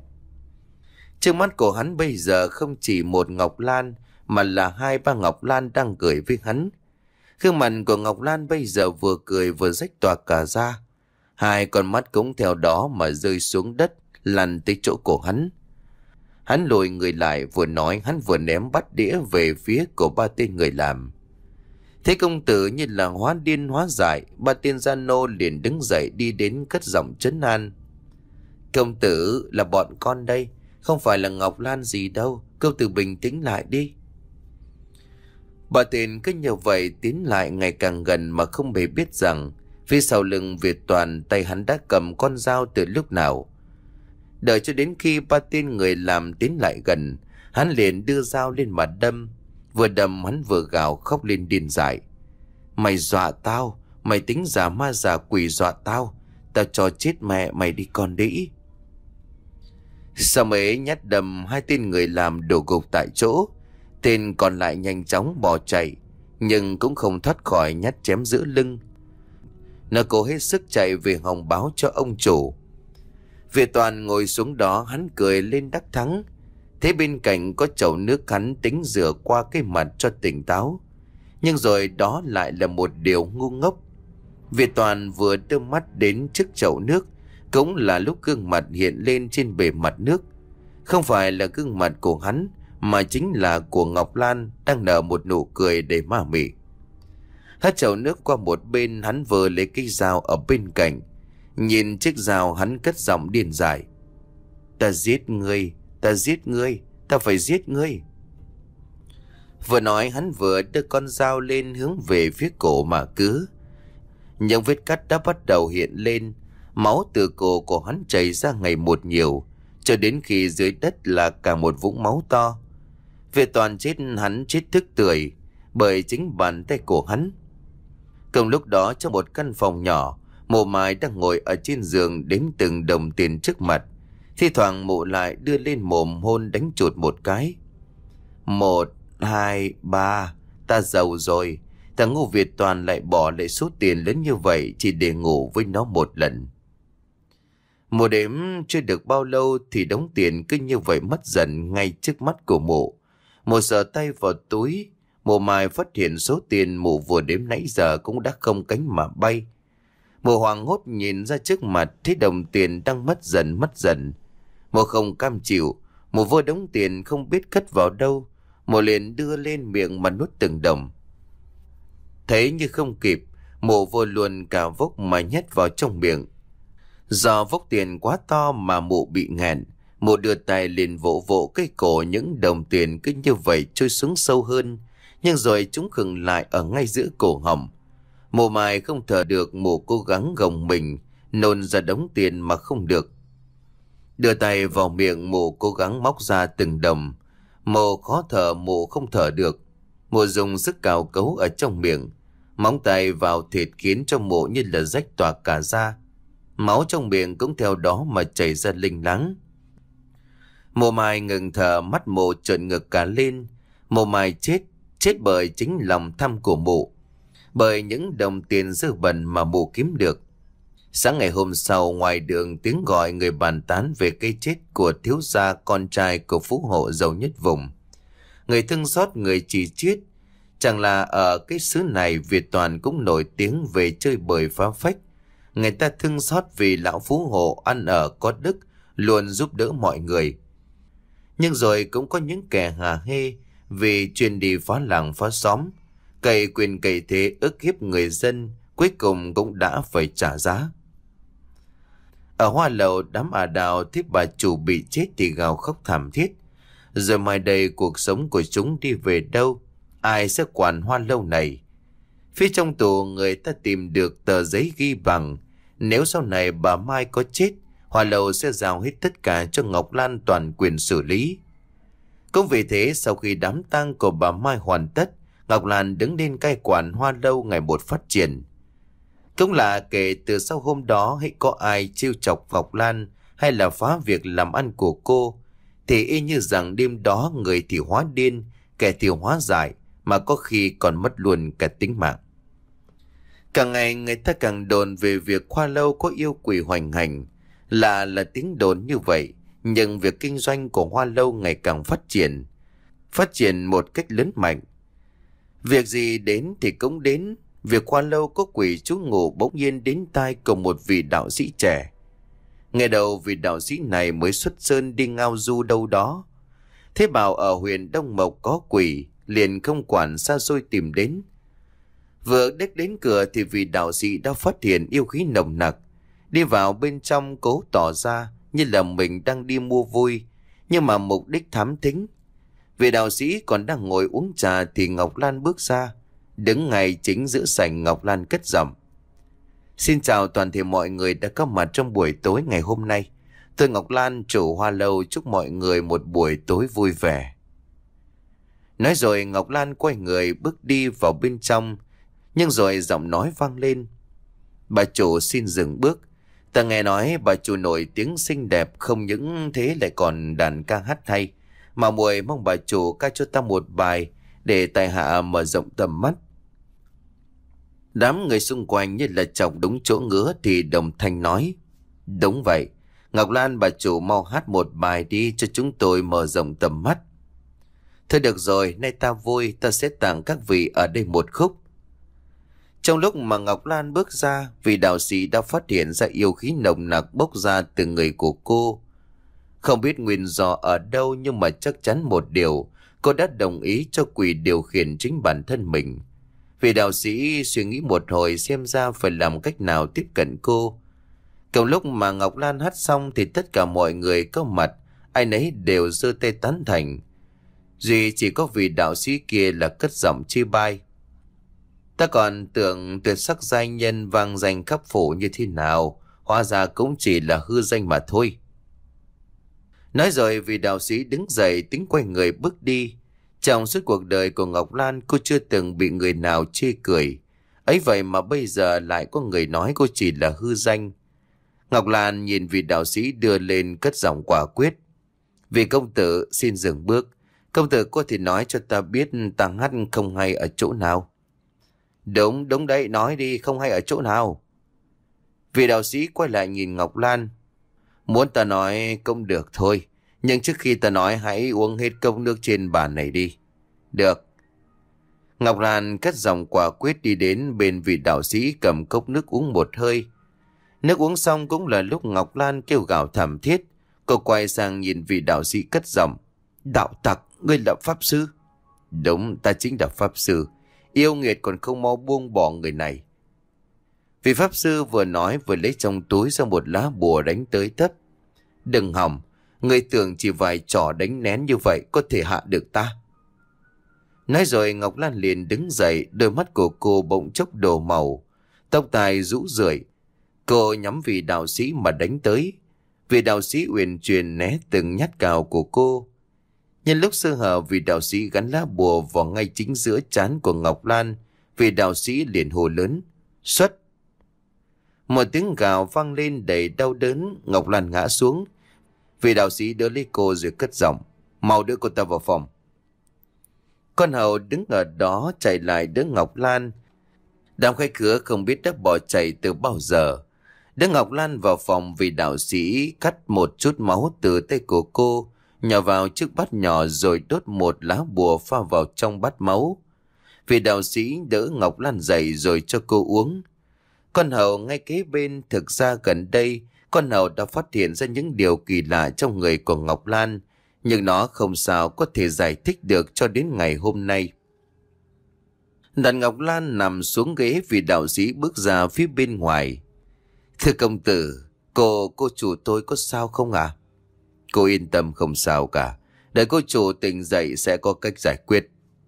Trước mắt của hắn bây giờ không chỉ một Ngọc Lan, mà là hai ba Ngọc Lan đang cười với hắn. Gương mặt của Ngọc Lan bây giờ vừa cười vừa rách toạc cả ra. Hai con mắt cũng theo đó mà rơi xuống đất, lăn tới chỗ của hắn. Hắn lùi người lại, vừa nói hắn vừa ném bát đĩa về phía của ba tên người làm. Thế công tử như là hóa điên hóa dại, ba tên gian nô liền đứng dậy đi đến cất giọng trấn an. Công tử, là bọn con đây, không phải là Ngọc Lan gì đâu, công tử bình tĩnh lại đi. Bà tên cứ như vậy tiến lại ngày càng gần mà không hề biết rằng Phía sau lưng Việt Toàn, tay hắn đã cầm con dao từ lúc nào. Đợi cho đến khi ba tên người làm tiến lại gần, hắn liền đưa dao lên mặt đâm. Vừa đâm hắn vừa gào khóc lên điên dại. Mày dọa tao, mày tính giả ma giả quỷ dọa tao, tao cho chết mẹ mày đi con đĩ. Sau mấy nhát đâm, hai tên người làm đổ gục tại chỗ. Tên còn lại nhanh chóng bỏ chạy, nhưng cũng không thoát khỏi nhát chém giữa lưng. Nó cố hết sức chạy về hòng báo cho ông chủ. Việt Toàn ngồi xuống đó, hắn cười lên đắc thắng. Thế bên cạnh có chậu nước, hắn tính rửa qua cái mặt cho tỉnh táo. Nhưng rồi đó lại là một điều ngu ngốc. Việt Toàn vừa đưa mắt đến trước chậu nước, cũng là lúc gương mặt hiện lên trên bề mặt nước. Không phải là gương mặt của hắn, mà chính là của Ngọc Lan đang nở một nụ cười đầy ma mị. Hất chậu nước qua một bên, hắn vừa lấy cây dao ở bên cạnh. Nhìn chiếc dao, hắn cất giọng điên dại. Ta giết ngươi, ta giết ngươi, ta phải giết ngươi. Vừa nói hắn vừa đưa con dao lên hướng về phía cổ mà cứ. Những vết cắt đã bắt đầu hiện lên. Máu từ cổ của hắn chảy ra ngày một nhiều, cho đến khi dưới đất là cả một vũng máu to. Việt Toàn chết, hắn chết thức tưởi bởi chính bàn tay của hắn. Cùng lúc đó, trong một căn phòng nhỏ, Mộ Mai đang ngồi ở trên giường đếm từng đồng tiền trước mặt. Thi thoảng Mộ lại đưa lên mồm hôn đánh chuột một cái. Một, hai, ba, ta giàu rồi. Thằng ngu Việt Toàn lại bỏ lại số tiền lớn như vậy chỉ để ngủ với nó một lần. Một đêm chưa được bao lâu thì đống tiền cứ như vậy mất dần ngay trước mắt của Mộ. Mộ sờ tay vào túi. Mộ Mai phát hiện số tiền Mộ vừa đếm nãy giờ cũng đã không cánh mà bay. Mộ hoảng hốt nhìn ra trước mặt, thấy đồng tiền đang mất dần mất dần. Mộ không cam chịu, Mộ vơ đống tiền không biết cất vào đâu. Mộ liền đưa lên miệng mà nuốt từng đồng. Thế như không kịp, Mộ vô luôn cả vốc mà nhét vào trong miệng. Do vốc tiền quá to mà Mộ bị nghẹn. Mộ đưa tay liền vỗ vỗ cái cổ, những đồng tiền cứ như vậy trôi xuống sâu hơn. Nhưng rồi chúng khựng lại ở ngay giữa cổ họng. Mộ Mai không thở được, Mộ cố gắng gồng mình nôn ra đống tiền mà không được. Đưa tay vào miệng, Mộ cố gắng móc ra từng đồng. Mộ khó thở, Mộ không thở được. Mộ dùng sức cào cấu ở trong miệng. Móng tay vào thịt khiến cho Mộ như là rách toạc cả da. Máu trong miệng cũng theo đó mà chảy ra linh láng. Mộ Mai ngừng thở, mắt Mộ trợn ngược cả lên. Mộ Mai chết, chết bởi chính lòng tham của Mộ, bởi những đồng tiền dơ bẩn mà Mộ kiếm được. Sáng ngày hôm sau, ngoài đường tiếng gọi người bàn tán về cái chết của thiếu gia con trai của phú hộ giàu nhất vùng. Người thương xót, người chỉ chiết. Chẳng là ở cái xứ này Việt Toàn cũng nổi tiếng về chơi bời phá phách. Người ta thương xót vì lão phú hộ ăn ở có đức, luôn giúp đỡ mọi người. Nhưng rồi cũng có những kẻ hà hê vì chuyên đi phá làng phá xóm, cày quyền cày thế ức hiếp người dân, cuối cùng cũng đã phải trả giá. Ở Hoa Lầu, đám ả đào thấy bà chủ bị chết thì gào khóc thảm thiết. Rồi mai đây cuộc sống của chúng đi về đâu? Ai sẽ quản Hoa Lâu này? Phía trong tù người ta tìm được tờ giấy ghi bằng, nếu sau này bà Mai có chết, Hoa Lâu sẽ giao hết tất cả cho Ngọc Lan toàn quyền xử lý. Cũng vì thế, sau khi đám tang của bà Mai hoàn tất, Ngọc Lan đứng lên cai quản Hoa Lâu ngày một phát triển. Cũng là kể từ sau hôm đó, hễ có ai trêu chọc Ngọc Lan hay là phá việc làm ăn của cô, thì y như rằng đêm đó người thì hóa điên, kẻ thì hóa dại, mà có khi còn mất luôn cả tính mạng. Càng ngày người ta càng đồn về việc Hoa Lâu có yêu quỷ hoành hành. Là là tiếng đồn như vậy, nhưng việc kinh doanh của Hoa Lâu ngày càng phát triển. Phát triển một cách lớn mạnh. Việc gì đến thì cũng đến. Việc Hoa Lâu có quỷ trú ngụ bỗng nhiên đến tai của một vị đạo sĩ trẻ. Ngày đầu vị đạo sĩ này mới xuất sơn đi ngao du đâu đó. Thế bảo ở huyện Đông Mộc có quỷ, liền không quản xa xôi tìm đến. Vừa đếch đến cửa thì vị đạo sĩ đã phát hiện yêu khí nồng nặc. Đi vào bên trong cố tỏ ra như là mình đang đi mua vui, nhưng mà mục đích thám thính. Vị đạo sĩ còn đang ngồi uống trà thì Ngọc Lan bước ra, đứng ngay chính giữa sảnh. Ngọc Lan cất giọng: Xin chào toàn thể mọi người đã có mặt trong buổi tối ngày hôm nay. Tôi Ngọc Lan, chủ Hoa Lâu, chúc mọi người một buổi tối vui vẻ. Nói rồi Ngọc Lan quay người bước đi vào bên trong. Nhưng rồi giọng nói vang lên: bà chủ xin dừng bước. Ta nghe nói bà chủ nổi tiếng xinh đẹp, không những thế lại còn đàn ca hát hay. Mà muội mong bà chủ ca cho ta một bài để tại hạ mở rộng tầm mắt. Đám người xung quanh như là chọc đúng chỗ ngứa thì đồng thanh nói: đúng vậy, Ngọc Lan bà chủ mau hát một bài đi cho chúng tôi mở rộng tầm mắt. Thôi được rồi, nay ta vui, ta sẽ tặng các vị ở đây một khúc. Trong lúc mà Ngọc Lan bước ra, vị đạo sĩ đã phát hiện ra yêu khí nồng nặc bốc ra từ người của cô. Không biết nguyên do ở đâu, nhưng mà chắc chắn một điều, cô đã đồng ý cho quỷ điều khiển chính bản thân mình. Vị đạo sĩ suy nghĩ một hồi xem ra phải làm cách nào tiếp cận cô. Cùng lúc mà Ngọc Lan hát xong thì tất cả mọi người có mặt, ai nấy đều giơ tay tán thành. Duy chỉ có vị đạo sĩ kia là cất giọng chê bai: ta còn tưởng tuyệt sắc giai nhân vang danh khắp phủ như thế nào, hóa ra cũng chỉ là hư danh mà thôi. Nói rồi vị đạo sĩ đứng dậy tính quay người bước đi. Trong suốt cuộc đời của Ngọc Lan, cô chưa từng bị người nào chê cười. Ấy vậy mà bây giờ lại có người nói cô chỉ là hư danh. Ngọc Lan nhìn vị đạo sĩ đưa lên cất giọng quả quyết: vị công tử xin dừng bước. Công tử có thể nói cho ta biết ta hát không hay ở chỗ nào? Đúng, đúng đấy, nói đi, không hay ở chỗ nào? Vị đạo sĩ quay lại nhìn Ngọc Lan: muốn ta nói cũng được thôi, nhưng trước khi ta nói hãy uống hết cốc nước trên bàn này đi. Được. Ngọc Lan cất giọng quả quyết đi đến bên vị đạo sĩ, cầm cốc nước uống một hơi. Nước uống xong cũng là lúc Ngọc Lan kêu gào thảm thiết. Cô quay sang nhìn vị đạo sĩ cất giọng: đạo tặc, ngươi là pháp sư? Đúng, ta chính là pháp sư. Yêu nghiệt còn không mau buông bỏ người này. Vị pháp sư vừa nói vừa lấy trong túi ra một lá bùa đánh tới tấp. Đừng hòng, người tưởng chỉ vài trò đánh nén như vậy có thể hạ được ta? Nói rồi Ngọc Lan liền đứng dậy, đôi mắt của cô bỗng chốc đổ màu, tóc tai rũ rượi. Cô nhắm vị đạo sĩ mà đánh tới. Vị đạo sĩ uyển chuyển né từng nhát cào của cô. Nhân lúc sơ hở, vị đạo sĩ gắn lá bùa vào ngay chính giữa trán của Ngọc Lan. Vị đạo sĩ liền hô lớn: xuất! Một tiếng gào vang lên đầy đau đớn. Ngọc Lan ngã xuống. Vị đạo sĩ đỡ lấy cô rồi cất giọng: mau đưa cô ta vào phòng. Con hầu đứng ở đó chạy lại đỡ Ngọc Lan. Đám khách khứa không biết đã bỏ chạy từ bao giờ. Đỡ Ngọc Lan vào phòng, vị đạo sĩ cắt một chút máu từ tay của cô, nhỏ vào chiếc bát nhỏ rồi đốt một lá bùa pha vào trong bát máu. Vị đạo sĩ đỡ Ngọc Lan dậy rồi cho cô uống. Con hầu ngay kế bên, thực ra gần đây con hầu đã phát hiện ra những điều kỳ lạ trong người của Ngọc Lan, nhưng nó không sao có thể giải thích được cho đến ngày hôm nay. Đặt Ngọc Lan nằm xuống ghế, vị đạo sĩ bước ra phía bên ngoài. Thưa công tử, cô, cô chủ tôi có sao không ạ? À? Cô yên tâm, không sao cả. Đợi cô chủ tỉnh dậy sẽ có cách giải quyết.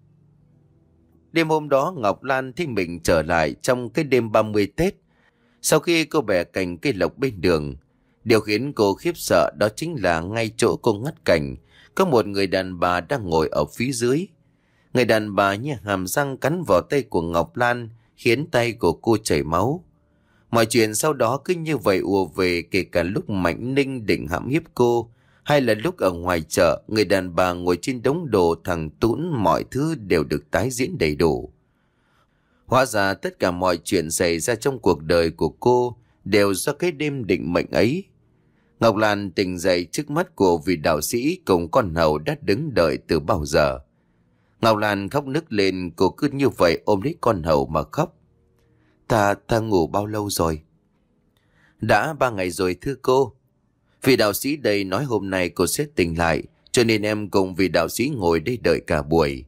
Đêm hôm đó Ngọc Lan thấy mình trở lại trong cái đêm ba mươi Tết. Sau khi cô bẻ cành cây lộc bên đường, điều khiến cô khiếp sợ đó chính là ngay chỗ cô ngắt cành, có một người đàn bà đang ngồi ở phía dưới. Người đàn bà như hàm răng cắn vào tay của Ngọc Lan, khiến tay của cô chảy máu. Mọi chuyện sau đó cứ như vậy ùa về, kể cả lúc Mạnh Ninh định hãm hiếp cô, hay là lúc ở ngoài chợ, người đàn bà ngồi trên đống đồ thằng Tún, mọi thứ đều được tái diễn đầy đủ. Hóa ra tất cả mọi chuyện xảy ra trong cuộc đời của cô đều do cái đêm định mệnh ấy. Ngọc Lan tỉnh dậy trước mắt của vị đạo sĩ cùng con hầu đã đứng đợi từ bao giờ. Ngọc Lan khóc nức lên, cô cứ như vậy ôm lấy con hầu mà khóc. Ta, ta ngủ bao lâu rồi? Đã ba ngày rồi thưa cô. Vị đạo sĩ đây nói hôm nay cô sẽ tỉnh lại, cho nên em cùng vị đạo sĩ ngồi đây đợi cả buổi.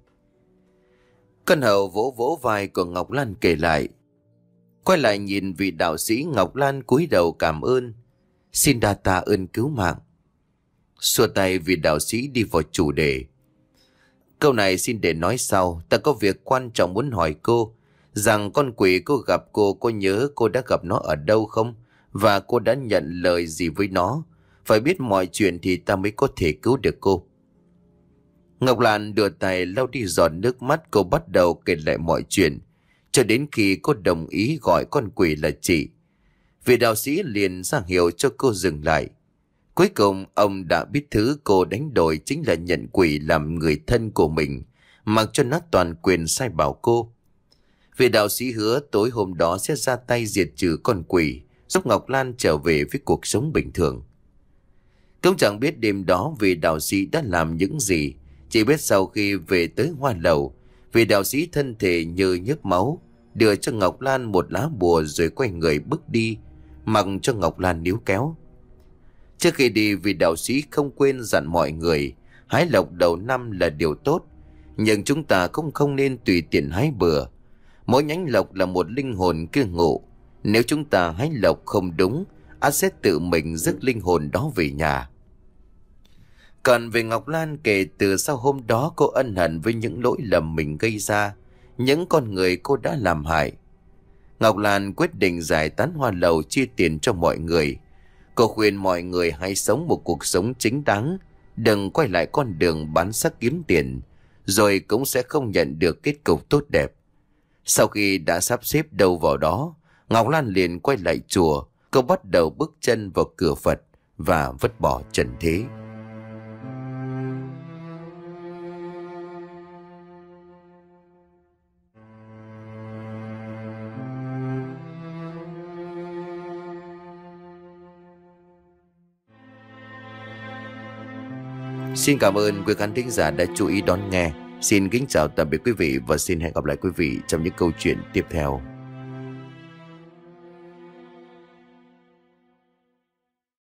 Con hầu vỗ vỗ vai của Ngọc Lan kể lại. Quay lại nhìn vị đạo sĩ, Ngọc Lan cúi đầu cảm ơn. Xin đa tạ ơn cứu mạng. Xua tay vị đạo sĩ đi vào chủ đề. Câu này xin để nói sau, ta có việc quan trọng muốn hỏi cô. rằng con quỷ cô gặp cô có nhớ cô đã gặp nó ở đâu không? Và cô đã nhận lời gì với nó? Phải biết mọi chuyện thì ta mới có thể cứu được cô. Ngọc Lan đưa tay lau đi giọt nước mắt, cô bắt đầu kể lại mọi chuyện, cho đến khi cô đồng ý gọi con quỷ là chị. Vị đạo sĩ liền ra hiệu cho cô dừng lại. Cuối cùng ông đã biết thứ cô đánh đổi chính là nhận quỷ làm người thân của mình, mặc cho nó toàn quyền sai bảo cô. Vị đạo sĩ hứa tối hôm đó sẽ ra tay diệt trừ con quỷ, giúp Ngọc Lan trở về với cuộc sống bình thường. Cũng chẳng biết đêm đó vị đạo sĩ đã làm những gì, chỉ biết sau khi về tới hoa lầu, vị đạo sĩ thân thể như nhớp máu, đưa cho Ngọc Lan một lá bùa rồi quay người bước đi, mặc cho Ngọc Lan níu kéo. Trước khi đi, vị đạo sĩ không quên dặn mọi người, hái lộc đầu năm là điều tốt, nhưng chúng ta cũng không nên tùy tiện hái bừa. Mỗi nhánh lộc là một linh hồn cư ngụ, nếu chúng ta hái lộc không đúng, ắt sẽ tự mình rước linh hồn đó về nhà. Còn về Ngọc Lan, kể từ sau hôm đó cô ân hận với những lỗi lầm mình gây ra, những con người cô đã làm hại. Ngọc Lan quyết định giải tán hoa lầu, chia tiền cho mọi người. Cô khuyên mọi người hãy sống một cuộc sống chính đáng, đừng quay lại con đường bán sắc kiếm tiền, rồi cũng sẽ không nhận được kết cục tốt đẹp. Sau khi đã sắp xếp đâu vào đó, Ngọc Lan liền quay lại chùa. Cô bắt đầu bước chân vào cửa Phật và vứt bỏ trần thế. Xin cảm ơn quý khán thính giả đã chú ý đón nghe. Xin kính chào tạm biệt quý vị và xin hẹn gặp lại quý vị trong những câu chuyện tiếp theo.